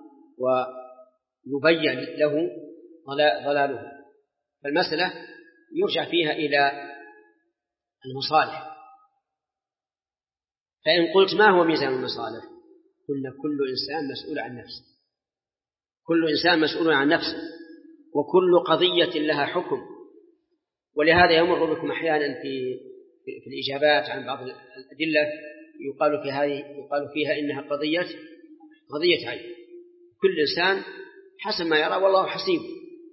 [SPEAKER 1] ويبين له ضلاله. فالمسألة يرجع فيها إلى المصالح. فإن قلت ما هو ميزان المصالح؟ قلنا كل إنسان مسؤول عن نفسه، كل إنسان مسؤول عن نفسه، وكل قضية لها حكم. ولهذا يمر بكم أحيانا في الإجابات عن بعض الأدلة يقال فيها إنها قضية عين، كل إنسان حسب ما يرى والله حسيبه.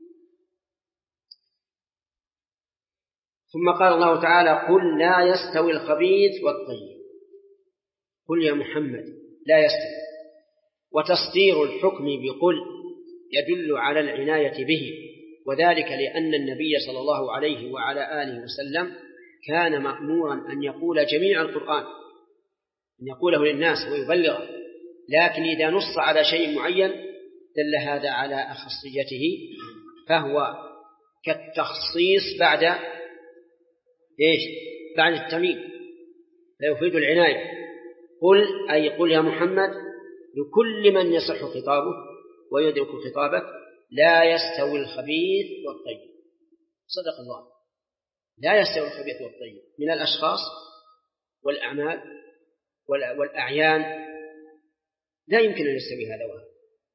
[SPEAKER 1] ثم قال الله تعالى: قل لا يستوي الخبيث والطيب. قل يا محمد لا يستوي. وتصدير الحكم بقل يدل على العناية به، وذلك لأن النبي صلى الله عليه وعلى آله وسلم كان مأمورا أن يقول جميع القرآن، أن يقوله للناس ويبلغه، لكن إذا نص على شيء معين دل هذا على أخصيته، فهو كالتخصيص بعد إيش؟ بعد التعميم، فيفيد العناية. قل أي قل يا محمد لكل من يصح خطابه ويدرك خطابك لا يستوي الخبيث والطيب. صدق الله، لا يستوي الخبيث والطيب من الأشخاص والأعمال والأعيان، لا يمكن أن يستوي هذا وهذا،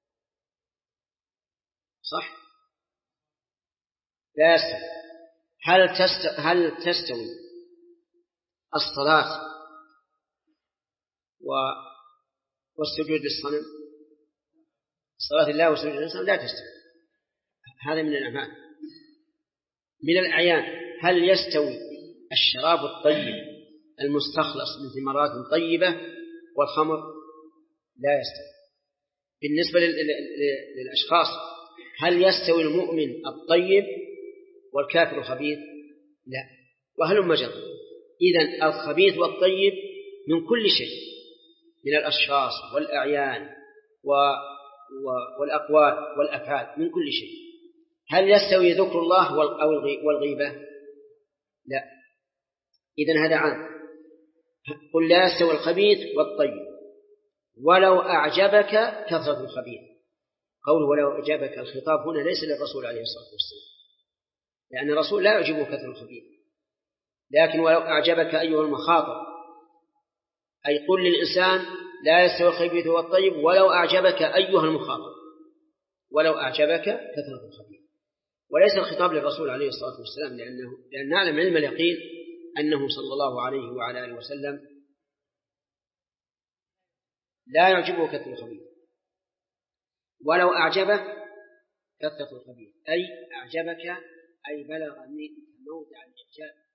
[SPEAKER 1] صح؟ لا يستوي. هل تستوي الصلاة والسجود للصنم؟ صلاة الله والسجود للصنم لا تستوي، هذا من الأعمال. من الأعيان هل يستوي الشراب الطيب المستخلص من ثمرات طيبة والخمر؟ لا يستوي. بالنسبة للأشخاص هل يستوي المؤمن الطيب والكافر الخبيث؟ لا. وهلم جرا. إذن الخبيث والطيب من كل شيء، من الأشخاص والأعيان والأقوال والأفعال، من كل شيء. هل يستوي ذكر الله والغيبة؟ لا. إذن هذا عام. قل لا يستوي الخبيث والطيب ولو أعجبك كثرة الخبيث. قوله ولو أعجبك الخطاب هنا ليس للرسول عليه الصلاة والسلام، لأن الرسول لا يعجبه كثرة الخبيث، لكن ولو أعجبك أيها المخاطب، أي قل للإنسان لا يستوي الخبيث والطيب ولو أعجبك أيها المخاطب، ولو أعجبك كثرة الخبيث. وليس الخطاب للرسول عليه الصلاة والسلام، لأن نعلم علم اليقين أنه صلى الله عليه وعلى آله وسلم لا يعجبه كثرة الخبيث. ولو أعجبك كثرة الخبيث أي أعجبك، أي بلغ موضع الإعجاب